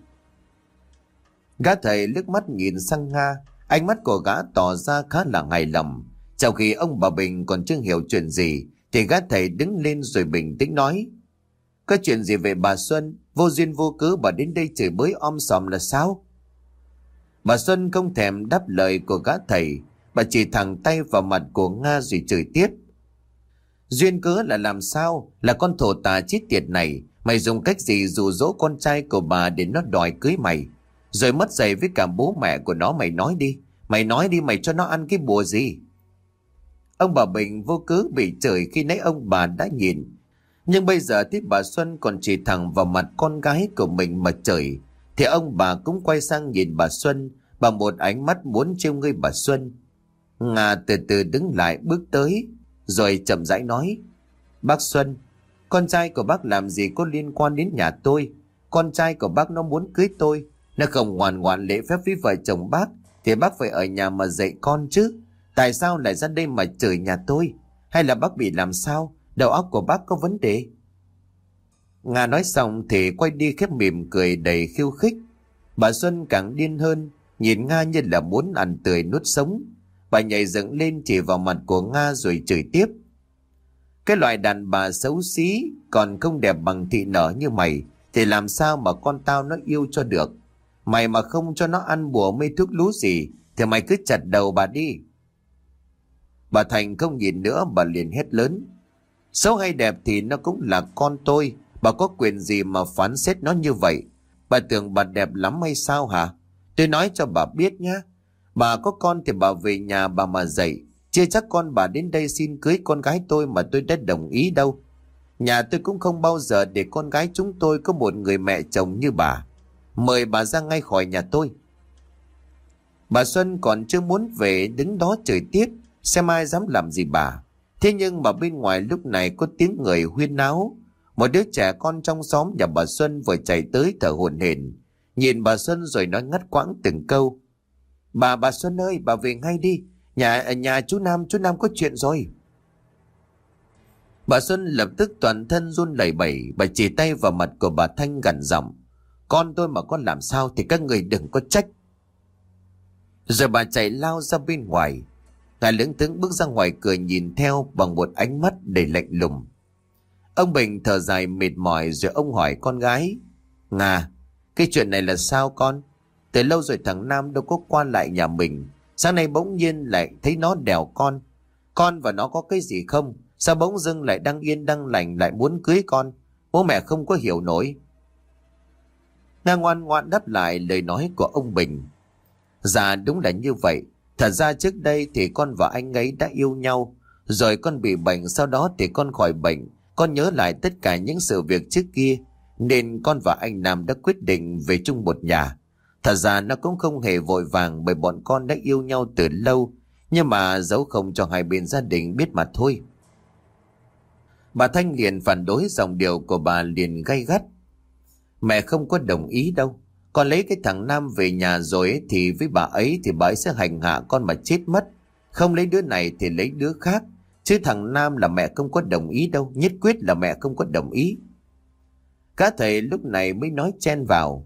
Gã thầy liếc mắt nhìn sang Nga, ánh mắt của gã tỏ ra khá là hài lòng. Trong khi ông bà Bình còn chưa hiểu chuyện gì thì gã thầy đứng lên rồi bình tĩnh nói. Có chuyện gì về bà Xuân? Vô duyên vô cớ bà đến đây chửi bới om sòm là sao? Bà Xuân không thèm đáp lời của gã thầy. Bà chỉ thẳng tay vào mặt của Nga rồi chửi tiếp. Duyên cớ là làm sao? Là con thổ tà chết tiệt này, mày dùng cách gì dụ dỗ con trai của bà để nó đòi cưới mày, rồi mất dạy với cả bố mẹ của nó? Mày nói đi, mày nói đi, mày cho nó ăn cái bùa gì? Ông bà Bình vô cớ bị chửi khi nãy ông bà đã nhìn, nhưng bây giờ thấy bà Xuân còn chỉ thẳng vào mặt con gái của mình mà chửi, thì ông bà cũng quay sang nhìn bà Xuân bằng một ánh mắt muốn trêu ngươi bà Xuân. Nga từ từ đứng lại bước tới rồi chậm rãi nói. Bác Xuân, con trai của bác làm gì có liên quan đến nhà tôi? Con trai của bác nó muốn cưới tôi, nó không ngoan ngoãn lễ phép với vợ chồng bác thì bác phải ở nhà mà dạy con chứ. Tại sao lại ra đây mà chửi nhà tôi? Hay là bác bị làm sao? Đầu óc của bác có vấn đề? Nga nói xong thì quay đi khép mỉm cười đầy khiêu khích. Bà Xuân càng điên hơn, nhìn Nga như là muốn ăn tươi nuốt sống. Bà nhảy dựng lên chỉ vào mặt của Nga rồi chửi tiếp. Cái loại đàn bà xấu xí, còn không đẹp bằng thị nở như mày thì làm sao mà con tao nó yêu cho được? Mày mà không cho nó ăn bùa mê thuốc lú gì thì mày cứ chặt đầu bà đi. Bà Thành không nhìn nữa, bà liền hét lớn. Xấu hay đẹp thì nó cũng là con tôi. Bà có quyền gì mà phán xét nó như vậy? Bà tưởng bà đẹp lắm hay sao hả? Tôi nói cho bà biết nhé. Bà có con thì bà về nhà bà mà dạy. Chưa chắc con bà đến đây xin cưới con gái tôi mà tôi đã đồng ý đâu. Nhà tôi cũng không bao giờ để con gái chúng tôi có một người mẹ chồng như bà. Mời bà ra ngay khỏi nhà tôi. Bà Xuân còn chưa muốn về, đứng đó trời tiết, xem ai dám làm gì bà. Thế nhưng mà bên ngoài lúc này có tiếng người huyên náo. Một đứa trẻ con trong xóm nhà bà Xuân vừa chạy tới thở hổn hển, nhìn bà Xuân rồi nói ngắt quãng từng câu. Bà, bà Xuân ơi, bà về ngay đi. Nhà nhà chú Nam, chú Nam có chuyện rồi. Bà Xuân lập tức toàn thân run lẩy bẩy, bà chỉ tay vào mặt của bà Thanh gằn giọng. Con tôi mà con làm sao thì các người đừng có trách. Rồi bà chạy lao ra bên ngoài. Ngài lững thững bước ra ngoài cửa nhìn theo bằng một ánh mắt đầy lạnh lùng. Ông Bình thở dài mệt mỏi rồi ông hỏi con gái. Nga, cái chuyện này là sao con? Từ lâu rồi thằng Nam đâu có qua lại nhà mình. Sáng nay bỗng nhiên lại thấy nó đèo con. Con và nó có cái gì không? Sao bỗng dưng lại đang yên đang lành lại muốn cưới con? Bố mẹ không có hiểu nổi. Nga ngoan ngoãn đáp lại lời nói của ông Bình. Dạ đúng là như vậy. Thật ra trước đây thì con và anh ấy đã yêu nhau. Rồi con bị bệnh, sau đó thì con khỏi bệnh. Con nhớ lại tất cả những sự việc trước kia, nên con và anh Nam đã quyết định về chung một nhà. Thật ra nó cũng không hề vội vàng, bởi bọn con đã yêu nhau từ lâu, nhưng mà giấu không cho hai bên gia đình biết mà thôi. Bà Thanh liền phản đối, giọng điệu của bà liền gay gắt. Mẹ không có đồng ý đâu. Con lấy cái thằng Nam về nhà rồi ấy, thì với bà ấy thì bà ấy sẽ hành hạ con mà chết mất. Không lấy đứa này thì lấy đứa khác. Chứ thằng Nam là mẹ không có đồng ý đâu. Nhất quyết là mẹ không có đồng ý. Các thầy lúc này mới nói chen vào.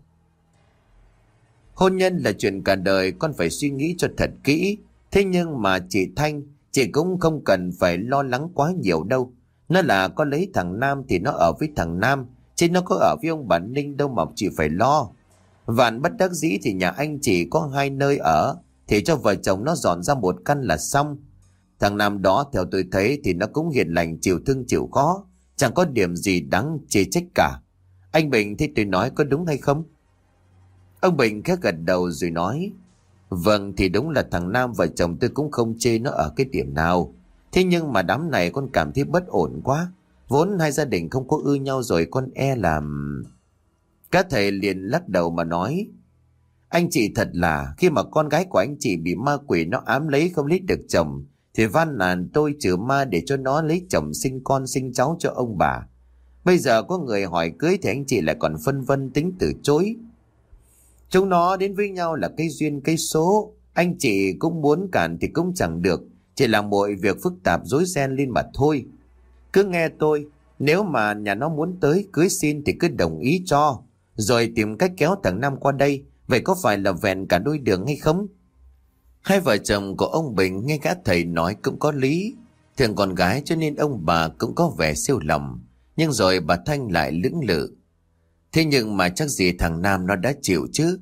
Hôn nhân là chuyện cả đời, con phải suy nghĩ cho thật kỹ. Thế nhưng mà chị Thanh, chị cũng không cần phải lo lắng quá nhiều đâu. Nó là con lấy thằng Nam thì nó ở với thằng Nam, chứ nó có ở với ông bà Ninh đâu mà chị phải lo. Vạn bất đắc dĩ thì nhà anh chỉ có hai nơi ở, thì cho vợ chồng nó dọn ra một căn là xong. Thằng Nam đó theo tôi thấy thì nó cũng hiền lành, chịu thương chịu khó, chẳng có điểm gì đáng chê trách cả. Anh Bình thấy tôi nói có đúng hay không? Ông Bình khẽ gật đầu rồi nói. Vâng, thì đúng là thằng Nam vợ chồng tôi cũng không chê nó ở cái điểm nào. Thế nhưng mà đám này con cảm thấy bất ổn quá. Vốn hai gia đình không có ưa nhau rồi, con e làm... Các thầy liền lắc đầu mà nói. Anh chị thật là, khi mà con gái của anh chị bị ma quỷ nó ám lấy không lấy được chồng, thì van nàn tôi trừ ma để cho nó lấy chồng sinh con sinh cháu cho ông bà. Bây giờ có người hỏi cưới thì anh chị lại còn phân vân tính từ chối. Chúng nó đến với nhau là cái duyên cái số. Anh chị cũng muốn cản thì cũng chẳng được, chỉ làm mọi việc phức tạp rối ren lên mà thôi. Cứ nghe tôi, nếu mà nhà nó muốn tới cưới xin thì cứ đồng ý cho, rồi tìm cách kéo thằng Nam qua đây. Vậy có phải là vẹn cả đôi đường hay không? Hai vợ chồng của ông Bình nghe các thầy nói cũng có lý. Thường con gái cho nên ông bà cũng có vẻ siêu lòng. Nhưng rồi bà Thanh lại lưỡng lự. Thế nhưng mà chắc gì thằng Nam nó đã chịu chứ.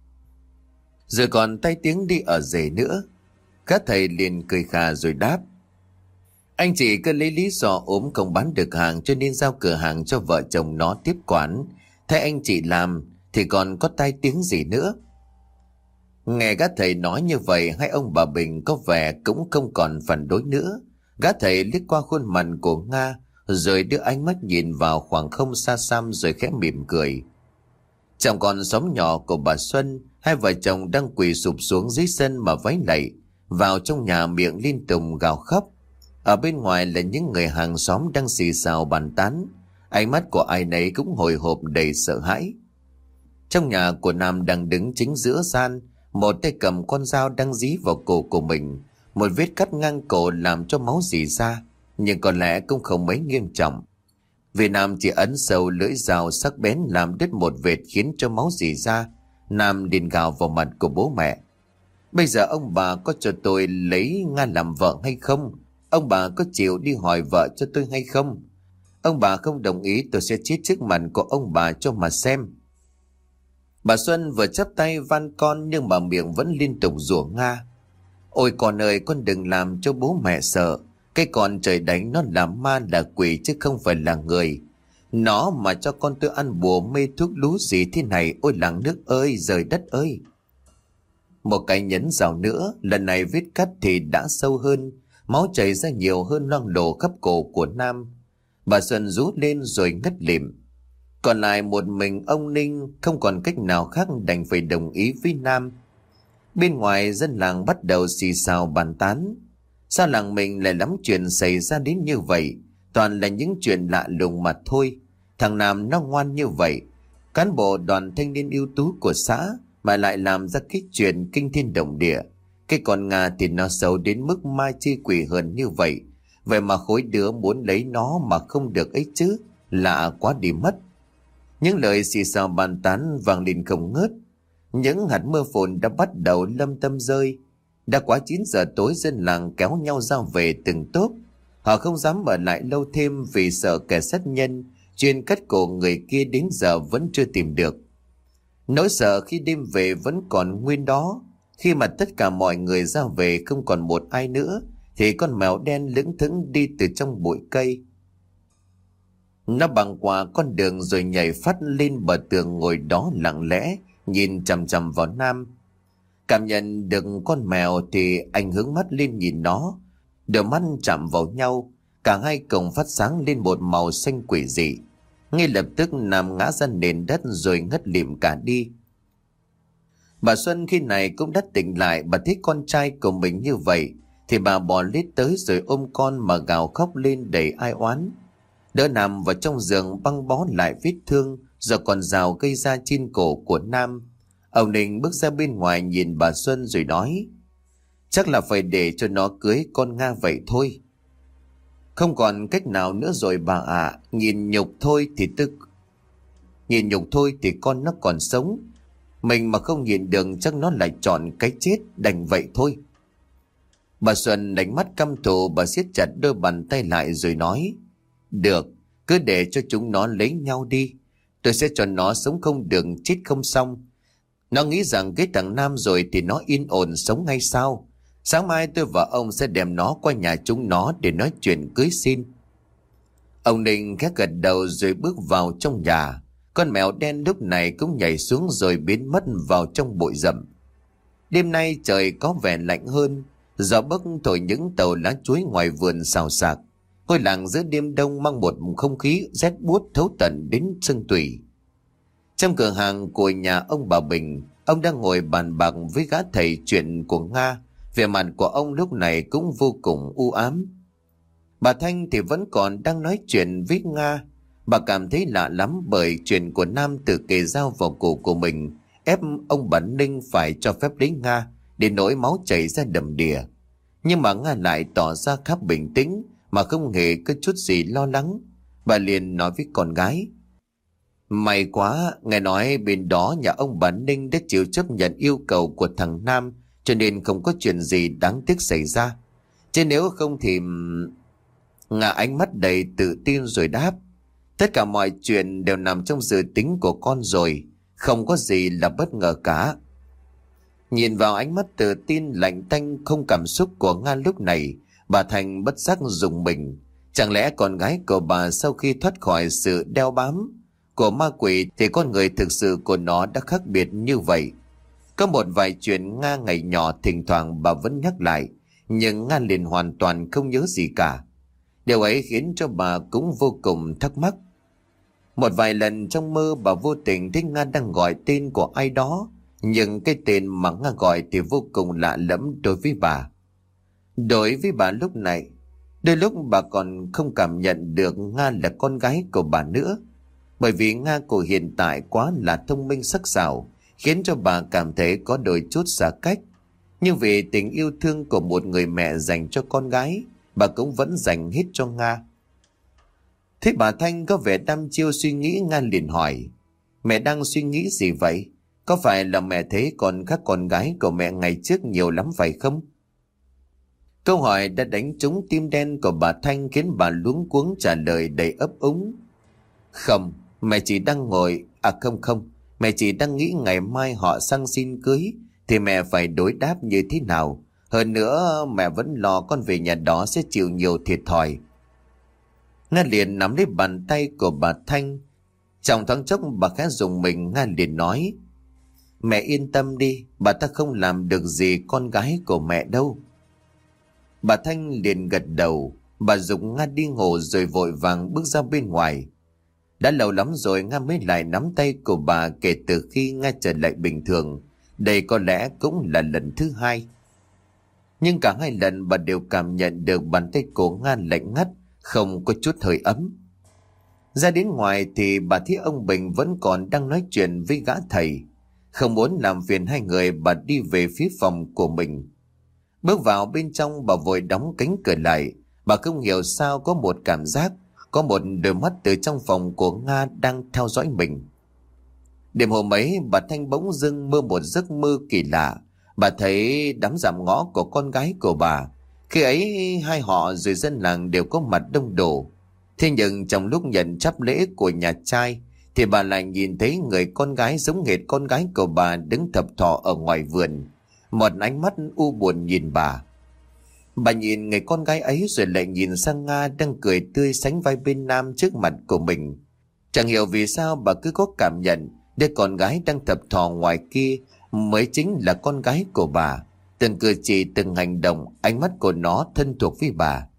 Rồi còn tay tiếng đi ở rể nữa. Các thầy liền cười khà rồi đáp. Anh chị cứ lấy lý do ốm không bán được hàng cho nên giao cửa hàng cho vợ chồng nó tiếp quản. Thế anh chị làm thì còn có tai tiếng gì nữa. Nghe các thầy nói như vậy, hai ông bà Bình có vẻ cũng không còn phản đối nữa. Các thầy liếc qua khuôn mặt của Nga, rồi đưa ánh mắt nhìn vào khoảng không xa xăm rồi khẽ mỉm cười. Trong con xóm nhỏ của bà Xuân, hai vợ chồng đang quỳ sụp xuống dưới sân mà vái lạy, vào trong nhà miệng liên tục gào khóc. Ở bên ngoài là những người hàng xóm đang xì xào bàn tán, ánh mắt của ai nấy cũng hồi hộp đầy sợ hãi. Trong nhà của Nam đang đứng chính giữa gian, một tay cầm con dao đang dí vào cổ của mình, một vết cắt ngang cổ làm cho máu rỉ ra, nhưng có lẽ cũng không mấy nghiêm trọng. Vì Nam chỉ ấn sâu lưỡi dao sắc bén làm đứt một vệt khiến cho máu rỉ ra. Nam liền gào vào mặt của bố mẹ. Bây giờ ông bà có cho tôi lấy Nga làm vợ hay không? Ông bà có chịu đi hỏi vợ cho tôi hay không? Ông bà không đồng ý tôi sẽ chết trước mặt của ông bà cho mà xem. Bà Xuân vừa chắp tay van con nhưng mà miệng vẫn liên tục rủa Nga. Ôi con ơi, con đừng làm cho bố mẹ sợ. Cái con trời đánh nó là ma là quỷ chứ không phải là người. Nó mà cho con tôi ăn bùa mê thuốc lú gì thế này, ôi làng nước ơi, rời đất ơi. Một cái nhấn vào nữa, lần này vết cắt thì đã sâu hơn, máu chảy ra nhiều hơn, loang lổ khắp cổ của Nam. Bà Xuân rú lên rồi ngất lịm. Còn lại một mình ông Ninh không còn cách nào khác, đành phải đồng ý với Nam. Bên ngoài dân làng bắt đầu xì xào bàn tán. Sao làng mình lại lắm chuyện xảy ra đến như vậy? Toàn là những chuyện lạ lùng mà thôi. Thằng Nam nó ngoan như vậy, cán bộ đoàn thanh niên ưu tú của xã, mà lại làm ra cái chuyện kinh thiên động địa. Cái con Nga thì nó xấu đến mức ma chi quỷ hơn như vậy. Vậy mà khối đứa muốn lấy nó mà không được ấy chứ. Lạ quá đi mất. Những lời xì xào bàn tán vang lên không ngớt. Những hạt mưa phùn đã bắt đầu lâm tâm rơi. Đã quá chín giờ tối, dân làng kéo nhau ra về từng tốp. Họ không dám ở lại lâu thêm vì sợ kẻ sát nhân chuyên cắt cổ người kia đến giờ vẫn chưa tìm được. Nỗi sợ khi đêm về vẫn còn nguyên đó. Khi mà tất cả mọi người ra về không còn một ai nữa, thì con mèo đen lững thững đi từ trong bụi cây. Nó băng qua con đường rồi nhảy phát lên bờ tường, ngồi đó lặng lẽ nhìn chằm chằm vào Nam. Cảm nhận được con mèo thì anh hướng mắt lên nhìn nó. Đôi mắt chạm vào nhau, cả hai cùng phát sáng lên một màu xanh quỷ dị. Ngay lập tức Nam ngã ra nền đất rồi ngất lịm cả đi. Bà Xuân khi này cũng đã tỉnh lại. Bà thấy con trai của mình như vậy thì bà bò lết tới rồi ôm con mà gào khóc lên đầy ai oán. Đỡ Nam vào trong giường băng bó lại vết thương do con dao gây ra trên cổ của Nam. Ông Ninh bước ra bên ngoài nhìn bà Xuân rồi nói: chắc là phải để cho nó cưới con Nga vậy thôi. Không còn cách nào nữa rồi bà ạ. À. Nhìn nhục thôi thì tức Nhìn nhục thôi thì con nó còn sống. Mình mà không nhìn được chắc nó lại chọn cái chết, đành vậy thôi. Bà Xuân đánh mắt căm thù. Bà siết chặt đôi bàn tay lại rồi nói: được, cứ để cho chúng nó lấy nhau đi. Tôi sẽ cho nó sống không được, chết không xong. Nó nghĩ rằng cái thằng Nam rồi thì nó yên ổn sống ngay sao? Sáng mai tôi và ông sẽ đem nó qua nhà chúng nó để nói chuyện cưới xin. Ông Ninh khẽ gật đầu rồi bước vào trong nhà. Con mèo đen lúc này cũng nhảy xuống rồi biến mất vào trong bụi rậm. Đêm nay trời có vẻ lạnh hơn. Gió bấc thổi những tàu lá chuối ngoài vườn xào xạc. Ngôi làng giữa đêm đông mang một không khí rét buốt thấu tận đến xương tủy. Trong cửa hàng của nhà ông bà Bình, ông đang ngồi bàn bạc với gã thầy chuyện của Nga. Vẻ mặt của ông lúc này cũng vô cùng u ám. Bà Thanh thì vẫn còn đang nói chuyện với Nga. Bà cảm thấy lạ lắm bởi chuyện của Nam tự kề dao vào cổ của mình, ép ông bà Ninh phải cho phép lấy Nga, để nỗi máu chảy ra đầm đìa. Nhưng mà Nga lại tỏ ra khá bình tĩnh, mà không hề có chút gì lo lắng. Bà liền nói với con gái: may quá, nghe nói bên đó nhà ông bà Ninh đã chịu chấp nhận yêu cầu của thằng Nam, cho nên không có chuyện gì đáng tiếc xảy ra. Chứ nếu không thì... Nga ánh mắt đầy tự tin rồi đáp: tất cả mọi chuyện đều nằm trong dự tính của con rồi, không có gì là bất ngờ cả. Nhìn vào ánh mắt tự tin lạnh tanh không cảm xúc của Nga lúc này, bà Thành bất giác rùng mình. Chẳng lẽ con gái của bà sau khi thoát khỏi sự đeo bám của ma quỷ thì con người thực sự của nó đã khác biệt như vậy? Có một vài chuyện Nga ngày nhỏ thỉnh thoảng bà vẫn nhắc lại, nhưng Nga liền hoàn toàn không nhớ gì cả. Điều ấy khiến cho bà cũng vô cùng thắc mắc. Một vài lần trong mơ bà vô tình thấy Nga đang gọi tên của ai đó, nhưng cái tên mà Nga gọi thì vô cùng lạ lẫm đối với bà. Đối với bà lúc này, đôi lúc bà còn không cảm nhận được Nga là con gái của bà nữa. Bởi vì Nga của hiện tại quá là thông minh sắc sảo, khiến cho bà cảm thấy có đôi chút xa cách. Nhưng vì tình yêu thương của một người mẹ dành cho con gái, bà cũng vẫn dành hết cho Nga. Thế bà Thanh có vẻ đăm chiêu suy nghĩ, Nga liền hỏi: mẹ đang suy nghĩ gì vậy? Có phải là mẹ thấy con các con gái của mẹ ngày trước nhiều lắm phải không? Câu hỏi đã đánh trúng tim đen của bà Thanh, khiến bà luống cuống trả lời đầy ấp úng: không, mẹ chỉ đang ngồi... À không không, mẹ chỉ đang nghĩ ngày mai họ sang xin cưới thì mẹ phải đối đáp như thế nào. Hơn nữa mẹ vẫn lo con về nhà đó sẽ chịu nhiều thiệt thòi. Nga liền nắm lấy bàn tay của bà Thanh. Trong thoáng chốc bà khẽ dùng mình. Nga liền nói: Mẹ yên tâm đi, bà ta không làm được gì con gái của mẹ đâu. Bà Thanh liền gật đầu. Bà giục Nga đi ngủ rồi vội vàng bước ra bên ngoài. Đã lâu lắm rồi Nga mới lại nắm tay của bà kể từ khi Nga trở lại bình thường. Đây có lẽ cũng là lần thứ hai. Nhưng cả hai lần bà đều cảm nhận được bàn tay của Nga lạnh ngắt, không có chút hơi ấm. Ra đến ngoài thì bà thấy ông Bình vẫn còn đang nói chuyện với gã thầy. Không muốn làm phiền hai người, bà đi về phía phòng của mình. Bước vào bên trong, bà vội đóng cánh cửa lại. Bà không hiểu sao có một cảm giác, có một đôi mắt từ trong phòng của Nga đang theo dõi mình. Đêm hôm ấy, bà Thanh bỗng dưng mơ một giấc mơ kỳ lạ. Bà thấy đám dạm ngõ của con gái của bà. Khi ấy hai họ rồi dân làng đều có mặt đông đủ. Thế nhưng trong lúc nhận chắp lễ của nhà trai thì bà lại nhìn thấy người con gái giống hệt con gái của bà đứng thập thò ở ngoài vườn. Một ánh mắt u buồn nhìn bà. Bà nhìn người con gái ấy rồi lại nhìn sang Nga đang cười tươi sánh vai bên Nam trước mặt của mình. Chẳng hiểu vì sao bà cứ có cảm nhận đứa con gái đang thập thò ngoài kia mới chính là con gái của bà. Từng cử chỉ, từng hành động, ánh mắt của nó thân thuộc với bà.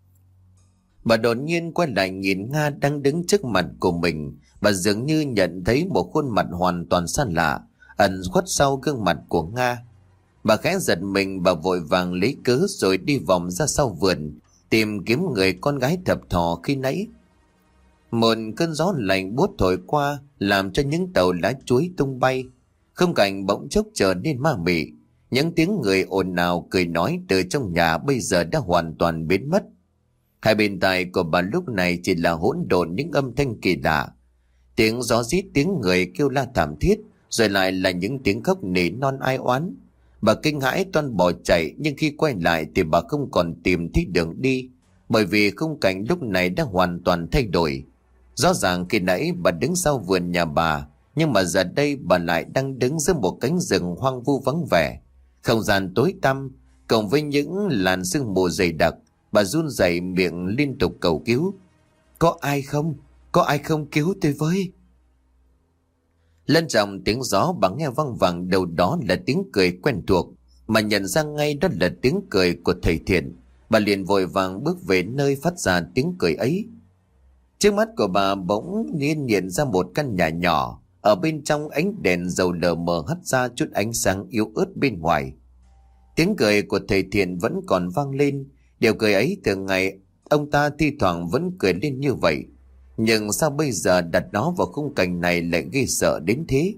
Bà đột nhiên quay lại nhìn Nga đang đứng trước mặt của mình. Bà dường như nhận thấy một khuôn mặt hoàn toàn xa lạ ẩn khuất sau gương mặt của Nga. Bà khẽ giật mình, bà vội vàng lấy cớ rồi đi vòng ra sau vườn tìm kiếm người con gái thập thò khi nãy. Một cơn gió lạnh buốt thổi qua làm cho những tàu lá chuối tung bay. Khung cảnh bỗng chốc trở nên ma mị. Những tiếng người ồn ào cười nói từ trong nhà bây giờ đã hoàn toàn biến mất. Hai bên tai của bà lúc này chỉ là hỗn độn những âm thanh kỳ lạ. Tiếng gió rít, tiếng người kêu la thảm thiết, rồi lại là những tiếng khóc nỉ non ai oán. Bà kinh hãi toan bỏ chạy, nhưng khi quay lại thì bà không còn tìm thấy đường đi, bởi vì khung cảnh lúc này đã hoàn toàn thay đổi. Rõ ràng khi nãy bà đứng sau vườn nhà bà, nhưng mà giờ đây bà lại đang đứng giữa một cánh rừng hoang vu vắng vẻ. Không gian tối tăm, cộng với những làn sương mù dày đặc, bà run rẩy miệng liên tục cầu cứu. Có ai không? Có ai không cứu tôi với? Lên trong tiếng gió bà nghe văng vẳng đầu đó là tiếng cười quen thuộc, mà nhận ra ngay đó là tiếng cười của thầy Thiện. Bà liền vội vàng bước về nơi phát ra tiếng cười ấy. Trước mắt của bà bỗng nhiên hiện ra một căn nhà nhỏ. Ở bên trong ánh đèn dầu lờ mờ hắt ra chút ánh sáng yếu ớt bên ngoài. Tiếng cười của thầy Thiện vẫn còn vang lên. Điều cười ấy từ ngày ông ta thi thoảng vẫn cười lên như vậy. Nhưng sao bây giờ đặt nó vào khung cảnh này lại ghê sợ đến thế?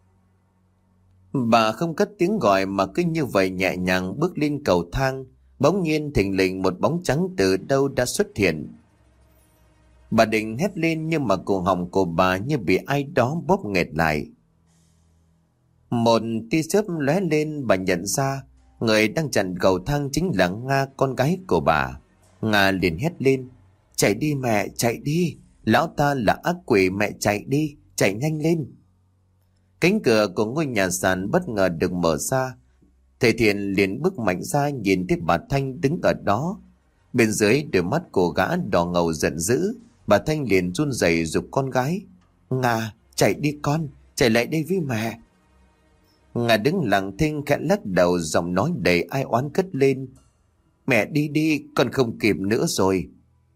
Bà không cất tiếng gọi mà cứ như vậy nhẹ nhàng bước lên cầu thang. Bỗng nhiên thình lình một bóng trắng từ đâu đã xuất hiện. Bà định hét lên nhưng mà cổ họng của bà như bị ai đó bóp nghẹt lại. Một tia chớp lóe lên, bà nhận ra người đang chặn cầu thang chính là Nga, con gái của bà. Nga liền hét lên: Chạy đi mẹ, chạy đi! Lão ta là ác quỷ, mẹ chạy đi, chạy nhanh lên! Cánh cửa của ngôi nhà sàn bất ngờ được mở ra. Thầy Thiện liền bước mạnh ra nhìn thấy bà Thanh đứng ở đó. Bên dưới đôi mắt của gã đỏ ngầu giận dữ. Bà Thanh liền run rẩy giục con gái: Nga, chạy đi con, chạy lại đây với mẹ. Nga đứng lặng thinh khẽ lắc đầu, giọng nói đầy ai oán cất lên: Mẹ đi đi, con không kịp nữa rồi.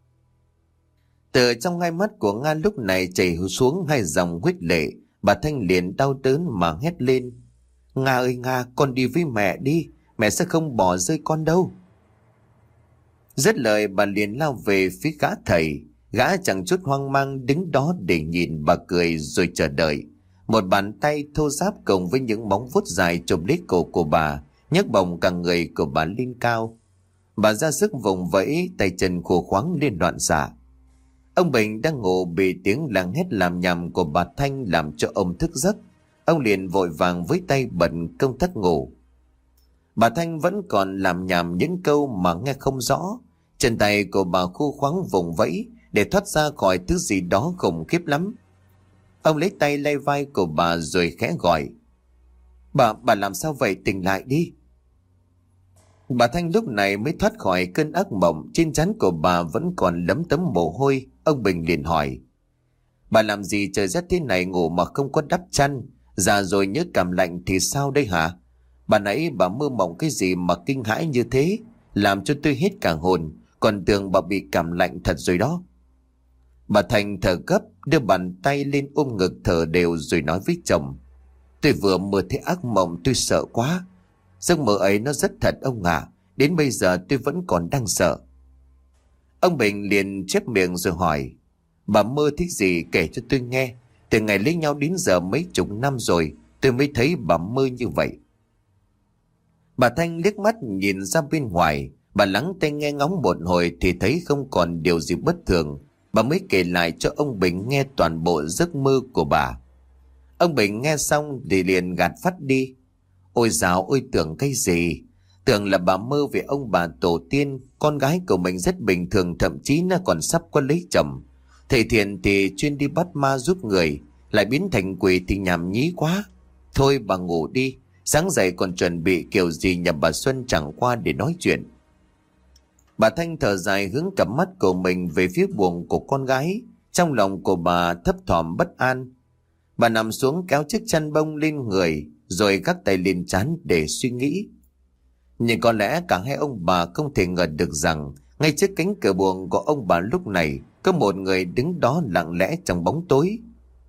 Từ trong hai mắt của Nga lúc này chảy xuống hai dòng huyết lệ. Bà Thanh liền đau đớn mà hét lên: Nga ơi Nga, con đi với mẹ đi, mẹ sẽ không bỏ rơi con đâu. Dứt lời bà liền lao về phía gã thầy. Gã chẳng chút hoang mang đứng đó để nhìn bà cười rồi chờ đợi. Một bàn tay thô ráp cộng với những móng vuốt dài chụp lấy cổ của bà, nhấc bổng cả người của bà lên cao. Bà ra sức vùng vẫy, tay chân khô khoáng lên loạn xạ. Ông Bình đang ngủ bị tiếng làng hét làm nhằm của bà Thanh làm cho ông thức giấc. Ông liền vội vàng với tay bật công tắc ngủ. Bà Thanh vẫn còn làm nhảm những câu mà nghe không rõ. Chân tay của bà khô khoáng vùng vẫy để thoát ra khỏi thứ gì đó khủng khiếp lắm. Ông lấy tay lay vai của bà rồi khẽ gọi: Bà, bà làm sao vậy, tỉnh lại đi. Bà Thanh lúc này mới thoát khỏi cơn ác mộng, trên trán của bà vẫn còn lấm tấm mồ hôi. Ông Bình liền hỏi: bà làm gì trời rét thế này ngủ mà không có đắp chăn, già rồi nhớ cảm lạnh thì sao đây hả? Bà nãy bà mơ mộng cái gì mà kinh hãi như thế, làm cho tôi hết cả hồn, còn tưởng bà bị cảm lạnh thật rồi đó. Bà Thành thở gấp, đưa bàn tay lên ôm ngực thở đều rồi nói với chồng: tôi vừa mơ thấy ác mộng, tôi sợ quá. Giấc mơ ấy nó rất thật ông ạ, à. Đến bây giờ tôi vẫn còn đang sợ. Ông Bình liền chép miệng rồi hỏi: bà mơ thích gì kể cho tôi nghe. Từ ngày lấy nhau đến giờ mấy chục năm rồi, tôi mới thấy bà mơ như vậy. Bà Thanh liếc mắt nhìn ra bên ngoài. Bà lắng tai nghe ngóng một hồi thì thấy không còn điều gì bất thường. Bà mới kể lại cho ông Bình nghe toàn bộ giấc mơ của bà. Ông Bình nghe xong thì liền gạt phắt đi: ôi dào ôi, tưởng cái gì? Tưởng là bà mơ về ông bà tổ tiên. Con gái của mình rất bình thường, thậm chí nó còn sắp có lấy chồng. Thầy Thiện thì chuyên đi bắt ma giúp người, lại biến thành quỷ thì nhảm nhí quá. Thôi bà ngủ đi, sáng dậy còn chuẩn bị kiểu gì nhà bà Xuân chẳng qua để nói chuyện. Bà Thanh thở dài hướng cặp mắt của mình về phía buồng của con gái. Trong lòng của bà thấp thỏm bất an. Bà nằm xuống kéo chiếc chăn bông lên người, rồi gác tay lên trán để suy nghĩ. Nhưng có lẽ cả hai ông bà không thể ngờ được rằng ngay trước cánh cửa buồng của ông bà lúc này có một người đứng đó lặng lẽ trong bóng tối.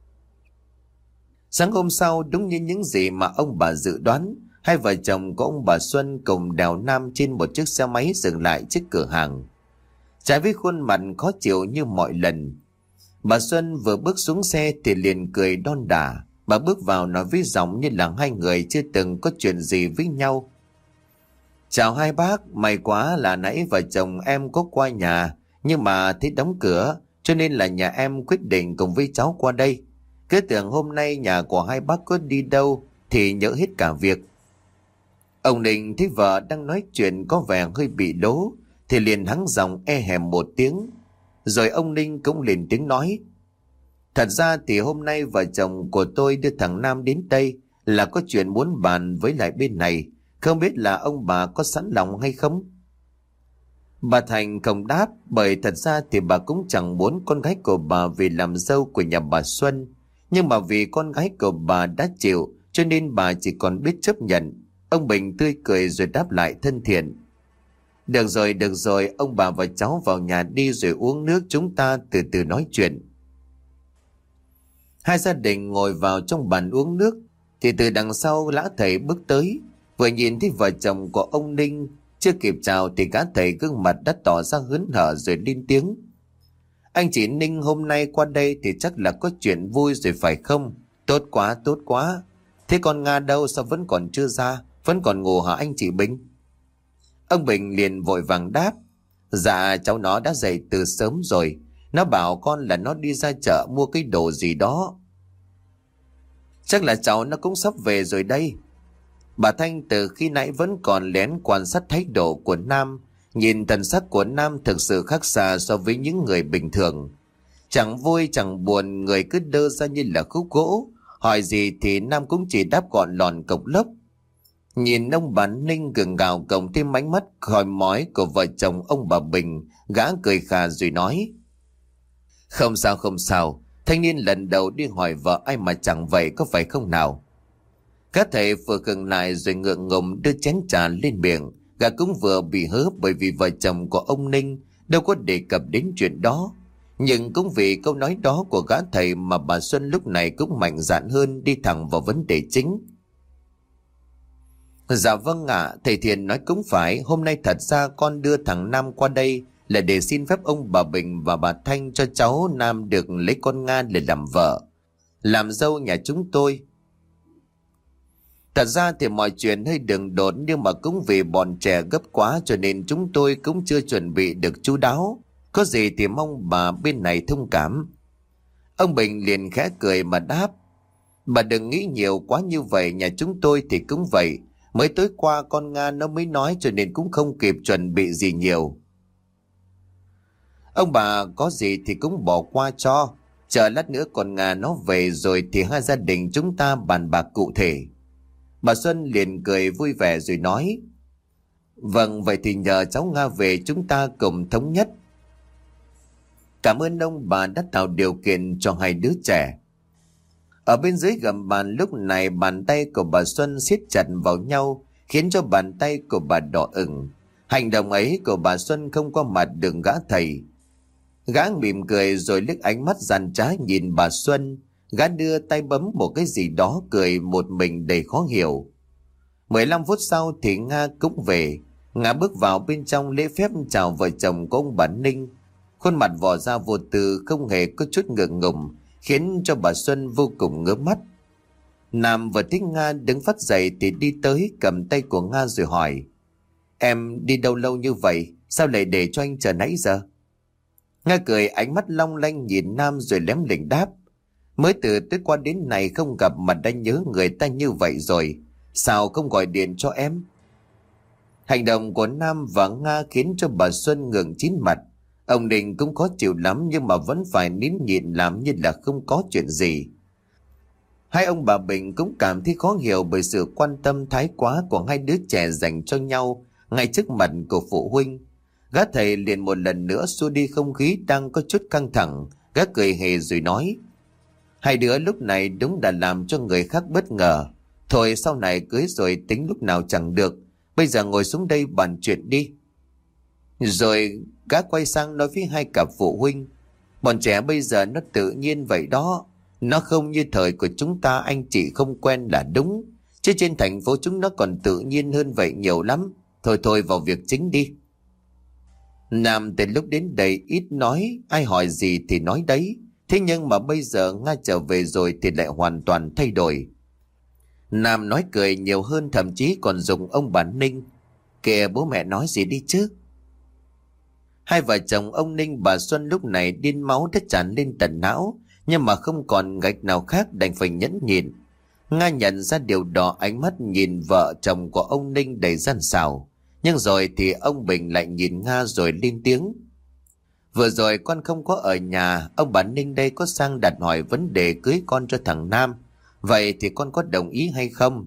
Sáng hôm sau, đúng như những gì mà ông bà dự đoán, hai vợ chồng của ông bà Xuân cùng Đèo Nam trên một chiếc xe máy dừng lại trước cửa hàng. Trái với khuôn mặt khó chịu như mọi lần, bà Xuân vừa bước xuống xe thì liền cười đon đả. Bà bước vào nói với giọng như là hai người chưa từng có chuyện gì với nhau: chào hai bác, may quá là nãy vợ chồng em có qua nhà, nhưng mà thấy đóng cửa, cho nên là nhà em quyết định cùng với cháu qua đây. Cứ tưởng hôm nay nhà của hai bác có đi đâu thì nhỡ hết cả việc. Ông Ninh thấy vợ đang nói chuyện có vẻ hơi bị lố thì liền hắng giọng e hèm một tiếng. Rồi ông Ninh cũng lên tiếng nói: thật ra thì hôm nay vợ chồng của tôi đưa thằng Nam đến đây là có chuyện muốn bàn với lại bên này. Không biết là ông bà có sẵn lòng hay không? Bà Thành không đáp, bởi thật ra thì bà cũng chẳng muốn con gái của bà về làm dâu của nhà bà Xuân. Nhưng mà vì con gái của bà đã chịu, cho nên bà chỉ còn biết chấp nhận. Ông Bình tươi cười rồi đáp lại thân thiện: được rồi, được rồi, ông bà và cháu vào nhà đi rồi uống nước, chúng ta từ từ nói chuyện. Hai gia đình ngồi vào trong bàn uống nước thì từ đằng sau lã thầy bước tới. Vừa nhìn thấy vợ chồng của ông Ninh, chưa kịp chào thì gã thầy gương mặt đã tỏ ra hớn hở rồi lên tiếng: anh chị Ninh hôm nay qua đây thì chắc là có chuyện vui rồi phải không? Tốt quá, tốt quá. Thế con Nga đâu, sao vẫn còn chưa ra? Vẫn còn ngủ hả anh chị Bình? Ông Bình liền vội vàng đáp: dạ cháu nó đã dậy từ sớm rồi. Nó bảo con là nó đi ra chợ mua cái đồ gì đó. Chắc là cháu nó cũng sắp về rồi đây. Bà Thanh từ khi nãy vẫn còn lén quan sát thái độ của Nam. Nhìn thần sắc của Nam thực sự khác xa so với những người bình thường. Chẳng vui chẳng buồn, người cứ đơ ra như là khúc gỗ. Hỏi gì thì Nam cũng chỉ đáp gọn lòn cộc lốc. Nhìn ông bà Ninh gượng gạo cộng thêm ánh mắt khỏi mói của vợ chồng ông bà Bình, gã cười khà rồi nói: không sao không sao, thanh niên lần đầu đi hỏi vợ ai mà chẳng vậy, có phải không nào? Các thầy vừa khựng lại rồi ngượng ngùng đưa chén trà lên miệng. Gã cũng vừa bị hớ bởi vì vợ chồng của ông Ninh đâu có đề cập đến chuyện đó. Nhưng cũng vì câu nói đó của gã thầy mà bà Xuân lúc này cũng mạnh dạn hơn, đi thẳng vào vấn đề chính. Dạ vâng ạ, à, thầy Thiện nói cũng phải. Hôm nay thật ra con đưa thằng Nam qua đây là để xin phép ông bà Bình và bà Thanh cho cháu Nam được lấy con Nga để làm vợ, làm dâu nhà chúng tôi. Thật ra thì mọi chuyện hơi đường đột, nhưng mà cũng vì bọn trẻ gấp quá cho nên chúng tôi cũng chưa chuẩn bị được chu đáo. Có gì thì mong bà bên này thông cảm. Ông Bình liền khẽ cười mà đáp: bà đừng nghĩ nhiều quá như vậy, nhà chúng tôi thì cũng vậy. Mới tối qua con Nga nó mới nói cho nên cũng không kịp chuẩn bị gì nhiều. Ông bà có gì thì cũng bỏ qua cho. Chờ lát nữa con Nga nó về rồi thì hai gia đình chúng ta bàn bạc cụ thể. Bà Xuân liền cười vui vẻ rồi nói: Vâng, vậy thì nhờ cháu Nga về chúng ta cùng thống nhất. Cảm ơn ông bà đã tạo điều kiện cho hai đứa trẻ. Ở bên dưới gầm bàn lúc này bàn tay của bà Xuân siết chặt vào nhau, khiến cho bàn tay của bà đỏ ửng. Hành động ấy của bà Xuân không qua mặt được gã thầy. Gã mỉm cười rồi liếc ánh mắt gian trá nhìn bà Xuân. Gã đưa tay bấm một cái gì đó, cười một mình đầy khó hiểu. mười lăm phút sau thì Nga cũng về. Nga bước vào bên trong lễ phép chào vợ chồng của ông bà Ninh. Khuôn mặt vò ra vô tư, không hề có chút ngượng ngùng, khiến cho bà Xuân vô cùng ngứa mắt. Nam vừa thấy Nga đứng phắt dậy thì đi tới cầm tay của Nga rồi hỏi: Em đi đâu lâu như vậy, sao lại để cho anh chờ nãy giờ? Nga cười, ánh mắt long lanh nhìn Nam rồi lém lỉnh đáp: Mới từ tới qua đến này không gặp mà đã nhớ người ta như vậy rồi, sao không gọi điện cho em? Hành động của Nam và Nga khiến cho bà Xuân ngượng chín mặt. Ông Ninh cũng khó chịu lắm nhưng mà vẫn phải nín nhịn làm như là không có chuyện gì. Hai ông bà Bình cũng cảm thấy khó hiểu bởi sự quan tâm thái quá của hai đứa trẻ dành cho nhau ngay trước mặt của phụ huynh. Gã thầy liền một lần nữa xua đi không khí đang có chút căng thẳng. Gã cười hề rồi nói: Hai đứa lúc này đúng là làm cho người khác bất ngờ. Thôi sau này cưới rồi tính lúc nào chẳng được. Bây giờ ngồi xuống đây bàn chuyện đi. Rồi gã quay sang nói với hai cặp phụ huynh: Bọn trẻ bây giờ nó tự nhiên vậy đó. Nó không như thời của chúng ta anh chị không quen là đúng. Chứ trên thành phố chúng nó còn tự nhiên hơn vậy nhiều lắm. Thôi thôi vào việc chính đi. Nam từ lúc đến đây ít nói, ai hỏi gì thì nói đấy. Thế nhưng mà bây giờ Nga trở về rồi thì lại hoàn toàn thay đổi. Nam nói cười nhiều hơn, thậm chí còn dùng ông bà Ninh: Kìa bố mẹ nói gì đi chứ. Hai vợ chồng ông Ninh bà Xuân lúc này điên máu đã tràn lên tận não, nhưng mà không còn gạch nào khác đành phải nhẫn nhịn. Nga nhận ra điều đó, ánh mắt nhìn vợ chồng của ông Ninh đầy gian xảo. Nhưng rồi thì ông Bình lại nhìn Nga rồi lên tiếng: Vừa rồi con không có ở nhà, ông bà Ninh đây có sang đặt hỏi vấn đề cưới con cho thằng Nam. Vậy thì con có đồng ý hay không?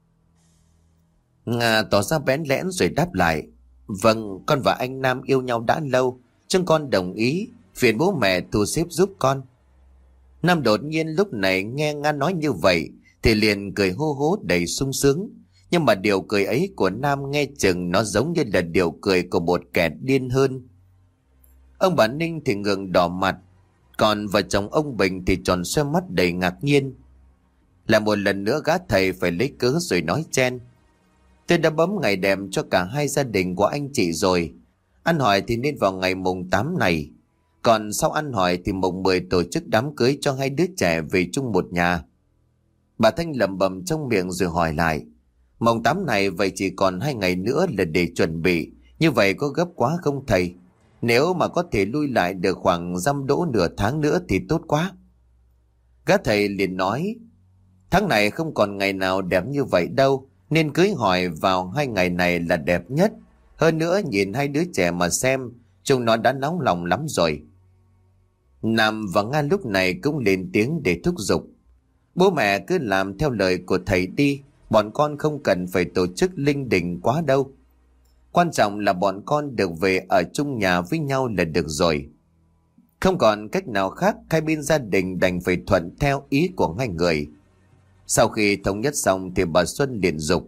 Nga tỏ ra bẽn lẽn rồi đáp lại: Vâng, con và anh Nam yêu nhau đã lâu, chúng con đồng ý, phiền bố mẹ thu xếp giúp con. Nam đột nhiên lúc này nghe Nga nói như vậy thì liền cười hô hố đầy sung sướng. Nhưng mà điều cười ấy của Nam nghe chừng nó giống như là điều cười của một kẻ điên hơn. Ông bà Ninh thì ngượng đỏ mặt, còn vợ chồng ông Bình thì tròn xoe mắt đầy ngạc nhiên. Là một lần nữa gã thầy phải lấy cớ rồi nói chen: Tôi đã bấm ngày đẹp cho cả hai gia đình của anh chị rồi. Ăn hỏi thì nên vào ngày mùng tám này. Còn sau ăn hỏi thì mùng mười tổ chức đám cưới cho hai đứa trẻ về chung một nhà. Bà Thanh lẩm bẩm trong miệng rồi hỏi lại: Mùng tám này vậy chỉ còn hai ngày nữa là để chuẩn bị. Như vậy có gấp quá không thầy? Nếu mà có thể lui lại được khoảng dăm đỗ nửa tháng nữa thì tốt quá. Gã thầy liền nói: Tháng này không còn ngày nào đẹp như vậy đâu, nên cưới hỏi vào hai ngày này là đẹp nhất. Hơn nữa nhìn hai đứa trẻ mà xem, chúng nó đã nóng lòng lắm rồi. Nam và Nga lúc này cũng lên tiếng để thúc giục: Bố mẹ cứ làm theo lời của thầy đi, bọn con không cần phải tổ chức linh đình quá đâu. Quan trọng là bọn con được về ở chung nhà với nhau là được rồi. Không còn cách nào khác, hai bên gia đình đành phải thuận theo ý của hai người. Sau khi thống nhất xong thì bà Xuân liền giục: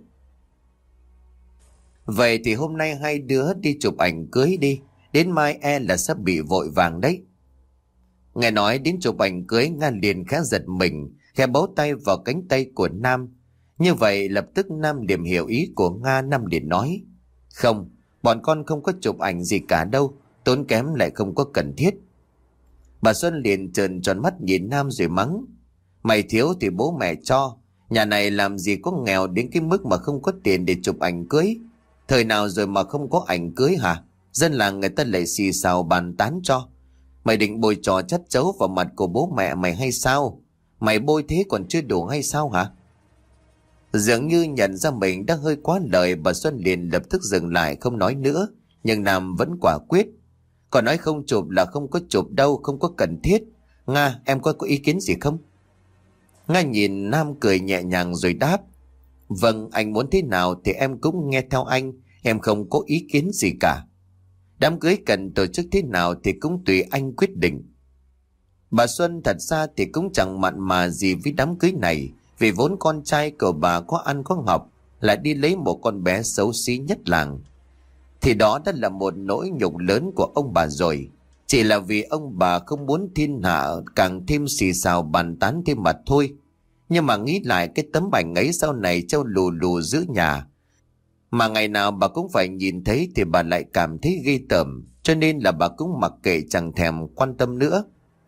Vậy thì hôm nay hai đứa đi chụp ảnh cưới đi, đến mai e là sắp bị vội vàng đấy. Nghe nói đến chụp ảnh cưới, Nga liền khá giật mình, khẽ bấu tay vào cánh tay của Nam. Như vậy lập tức Nam điểm hiểu ý của Nga. Nam liền nói: Không, bọn con không có chụp ảnh gì cả đâu, tốn kém lại không có cần thiết. Bà Xuân liền trợn tròn mắt nhìn Nam rồi mắng: Mày thiếu thì bố mẹ cho, nhà này làm gì có nghèo đến cái mức mà không có tiền để chụp ảnh cưới. Thời nào rồi mà không có ảnh cưới hả? Dân làng người ta lại xì xào bàn tán cho. Mày định bôi trò chất chấu vào mặt của bố mẹ mày hay sao? Mày bôi thế còn chưa đủ hay sao hả? Dường như nhận ra mình đã hơi quá lời, bà Xuân liền lập tức dừng lại không nói nữa. Nhưng Nam vẫn quả quyết: Còn nói không chụp là không có chụp đâu, không có cần thiết. Nga, em có, có ý kiến gì không? Nga nhìn Nam cười nhẹ nhàng rồi đáp: Vâng, anh muốn thế nào thì em cũng nghe theo anh. em không có ý kiến gì cả. Đám cưới cần tổ chức thế nào thì cũng tùy anh quyết định. Bà Xuân thật ra thì cũng chẳng mặn mà gì với đám cưới này, vì vốn con trai của bà có ăn có học, lại đi lấy một con bé xấu xí nhất làng. Thì đó đã là một nỗi nhục lớn của ông bà rồi. Chỉ là vì ông bà không muốn thiên hạ càng thêm xì xào bàn tán thêm mặt thôi. Nhưng mà nghĩ lại cái tấm ảnh ấy sau này treo lù lù giữa nhà, mà ngày nào bà cũng phải nhìn thấy, thì bà lại cảm thấy ghê tởm, cho nên là bà cũng mặc kệ chẳng thèm quan tâm nữa.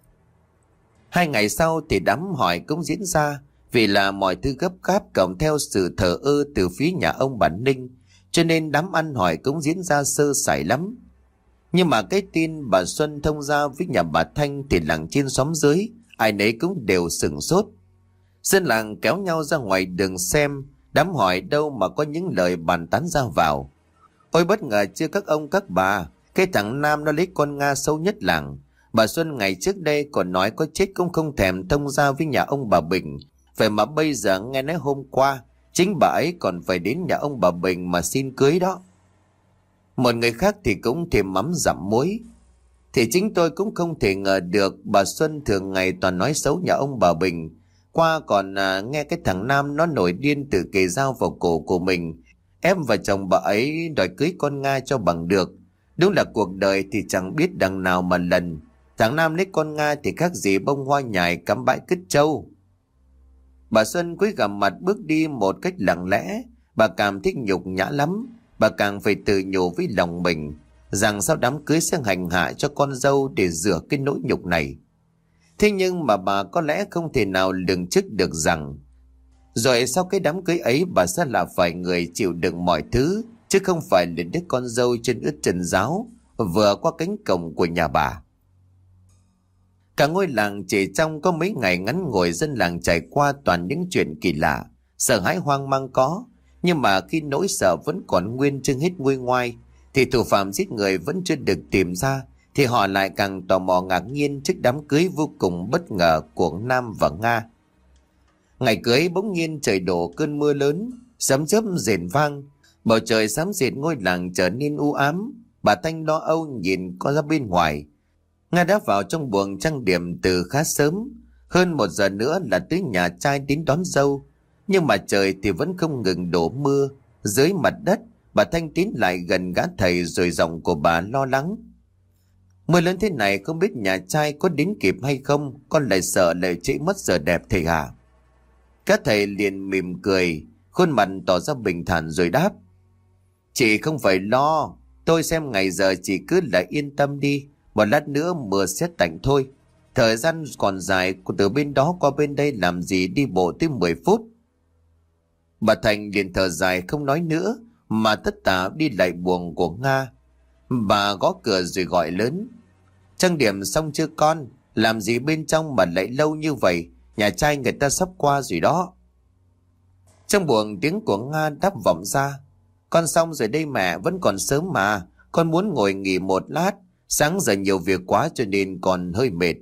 Hai ngày sau thì đám hỏi cũng diễn ra, vì là mọi thứ gấp gáp cộng theo sự thờ ơ từ phía nhà ông bà Ninh, cho nên đám ăn hỏi cũng diễn ra sơ sài lắm. Nhưng mà cái tin bà Xuân thông ra với nhà bà Thanh thì làng trên xóm dưới ai nấy cũng đều sửng sốt. Dân làng kéo nhau ra ngoài đường xem, đám hỏi đâu mà có những lời bàn tán ra vào. Ôi bất ngờ chưa các ông các bà, cái thằng Nam nó lấy con Nga xấu nhất làng. Bà Xuân ngày trước đây còn nói có chết cũng không thèm thông ra với nhà ông bà Bình. Vậy mà bây giờ nghe nói hôm qua chính bà ấy còn phải đến nhà ông bà Bình mà xin cưới đó. Một người khác thì cũng thêm mắm dặm muối. Thì chính tôi cũng không thể ngờ được bà Xuân thường ngày toàn nói xấu nhà ông bà Bình. Qua còn à, nghe cái thằng Nam nó nổi điên tự kề dao vào cổ của mình, ép và chồng bà ấy đòi cưới con Nga cho bằng được. Đúng là cuộc đời thì chẳng biết đằng nào mà lần. Thằng Nam lấy con Nga thì khác gì bông hoa nhài cắm bãi cứt trâu. Bà Xuân cúi gằm mặt bước đi một cách lặng lẽ. Bà cảm thấy nhục nhã lắm. Bà càng phải tự nhủ với lòng mình rằng sau đám cưới sẽ hành hạ cho con dâu để rửa cái nỗi nhục này. Thế nhưng mà bà có lẽ không thể nào lường trước được rằng rồi sau cái đám cưới ấy bà sẽ là phải người chịu đựng mọi thứ, chứ không phải là đứa con dâu chân ướt chân ráo vừa qua cánh cổng của nhà bà. Cả ngôi làng chỉ trong có mấy ngày ngắn ngủi, dân làng trải qua toàn những chuyện kỳ lạ, sợ hãi hoang mang có. Nhưng mà khi nỗi sợ vẫn còn nguyên chưa hết nguôi ngoai, thì thủ phạm giết người vẫn chưa được tìm ra, thì họ lại càng tò mò ngạc nhiên trước đám cưới vô cùng bất ngờ của Nam và Nga. Ngày cưới bỗng nhiên trời đổ cơn mưa lớn, sấm chớp rền vang, bầu trời xám xịt ngôi làng trở nên u ám. Bà Thanh lo âu nhìn con ra bên ngoài. Nga đã vào trong buồng trang điểm từ khá sớm, hơn một giờ nữa là tới nhà trai đến đón dâu. Nhưng mà trời thì vẫn không ngừng đổ mưa. Dưới mặt đất, bà Thanh tiến lại gần gã thầy, rồi giọng của bà lo lắng: "Mưa lớn thế này không biết nhà trai có đến kịp hay không, con lại sợ lại trễ mất giờ đẹp thầy hả?" Gã thầy liền mỉm cười, khuôn mặt tỏ ra bình thản rồi đáp: "Chị không phải lo, tôi xem ngày giờ chị cứ là yên tâm đi, một lát nữa mưa sẽ tạnh thôi. Thời gian còn dài, từ bên đó qua bên đây làm gì đi bộ tới mười phút. Bà Thành liền thở dài không nói nữa, mà tất tả đi lại buồng của Nga. Bà gõ cửa rồi gọi lớn: "Trang điểm xong chưa con? Làm gì bên trong mà lại lâu như vậy? Nhà trai người ta sắp qua rồi đó." Trong buồng tiếng của Nga đáp vọng ra: "Con xong rồi đây mẹ, vẫn còn sớm mà. Con muốn ngồi nghỉ một lát. Sáng giờ nhiều việc quá cho nên còn hơi mệt."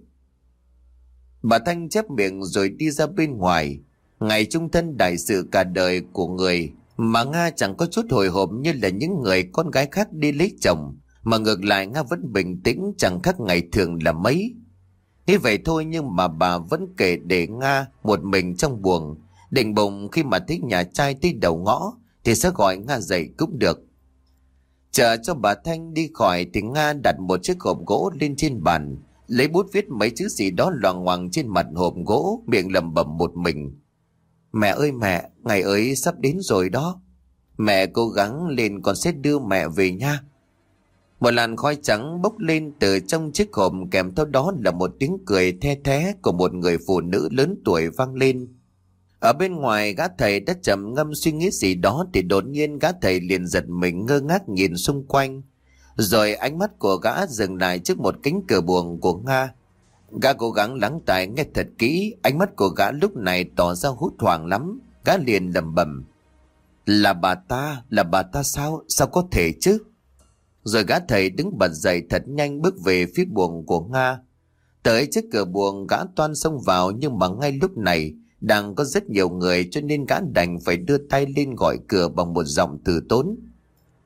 Bà Thanh chép miệng rồi đi ra bên ngoài. Ngày chung thân đại sự cả đời của người mà Nga chẳng có chút hồi hộp như là những người con gái khác đi lấy chồng, mà ngược lại Nga vẫn bình tĩnh chẳng khác ngày thường là mấy. Nghĩ vậy thôi nhưng mà bà vẫn kể để Nga một mình trong buồng, định bụng khi mà thấy nhà trai tới đầu ngõ thì sẽ gọi Nga dậy cũng được. Chờ cho bà Thanh đi khỏi thì Nga đặt một chiếc hộp gỗ lên trên bàn, lấy bút viết mấy chữ gì đó loằng ngoằng trên mặt hộp gỗ, miệng lẩm bẩm một mình: "Mẹ ơi mẹ, ngày ấy sắp đến rồi đó. Mẹ cố gắng lên, con sẽ đưa mẹ về nha." Một làn khói trắng bốc lên từ trong chiếc hộp, kèm theo đó là một tiếng cười the thé của một người phụ nữ lớn tuổi vang lên. Ở bên ngoài, gã thầy đã trầm ngâm suy nghĩ gì đó thì đột nhiên gã thầy liền giật mình, ngơ ngác nhìn xung quanh. Rồi ánh mắt của gã dừng lại trước một cánh cửa buồng của Nga. Gã cố gắng lắng tai nghe thật kỹ, ánh mắt của gã lúc này tỏ ra hốt hoảng lắm. Gã liền lẩm bẩm: "Là bà ta, là bà ta sao? Sao có thể chứ?" Rồi gã thầy đứng bật dậy thật nhanh, bước về phía buồng của Nga. Tới trước cửa buồng gã toan xông vào, nhưng mà ngay lúc này đang có rất nhiều người, cho nên gã đành phải đưa tay lên gọi cửa bằng một giọng từ tốn: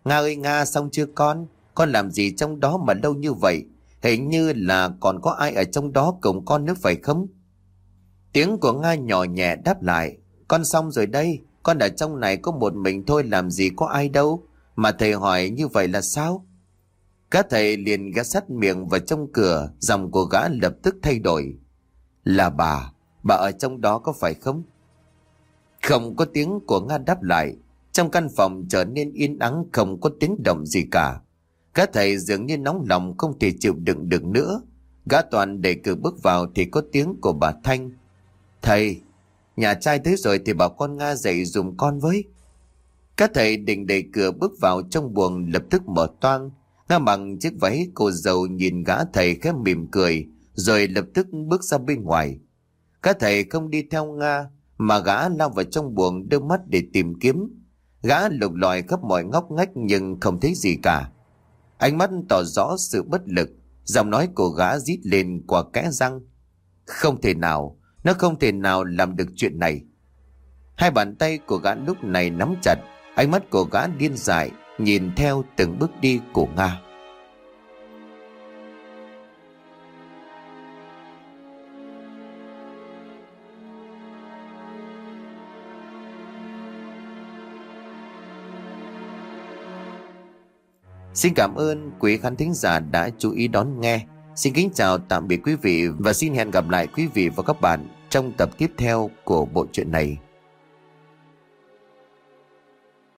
Nga ơi Nga, xong chưa con? Con làm gì trong đó mà lâu như vậy? Hình như là còn có ai ở trong đó cùng con nữa phải không? Tiếng của Nga nhỏ nhẹ đáp lại. Con xong rồi đây. Con ở trong này có một mình thôi, làm gì có ai đâu. Mà thầy hỏi như vậy là sao? Các thầy liền ghé sát miệng vào trong cửa. Giọng của gã lập tức thay đổi. Là bà. Bà ở trong đó có phải không? Không có tiếng của Nga đáp lại. Trong căn phòng trở nên yên ắng, không có tiếng động gì cả. Các thầy dường như nóng lòng không thể chịu đựng được nữa. Gã Toàn đẩy cửa bước vào thì có tiếng của bà Thanh. Thầy, nhà trai tới rồi thì bảo con Nga dậy dùm con với. Các thầy định đẩy cửa bước vào trong buồng lập tức mở toang. Nga mặc chiếc váy cô dâu nhìn gã thầy khẽ mỉm cười, rồi lập tức bước ra bên ngoài. Các thầy không đi theo Nga, mà gã lao vào trong buồng đưa mắt để tìm kiếm. Gã lục lọi khắp mọi ngóc ngách nhưng không thấy gì cả. Ánh mắt tỏ rõ sự bất lực, giọng nói của gã rít lên qua kẽ răng. Không thể nào, nó không thể nào làm được chuyện này. Hai bàn tay của gã lúc này nắm chặt, ánh mắt của gã điên dại nhìn theo từng bước đi của Nga. Xin cảm ơn quý khán thính giả đã chú ý đón nghe. Xin kính chào tạm biệt quý vị và xin hẹn gặp lại quý vị và các bạn trong tập tiếp theo của bộ truyện này.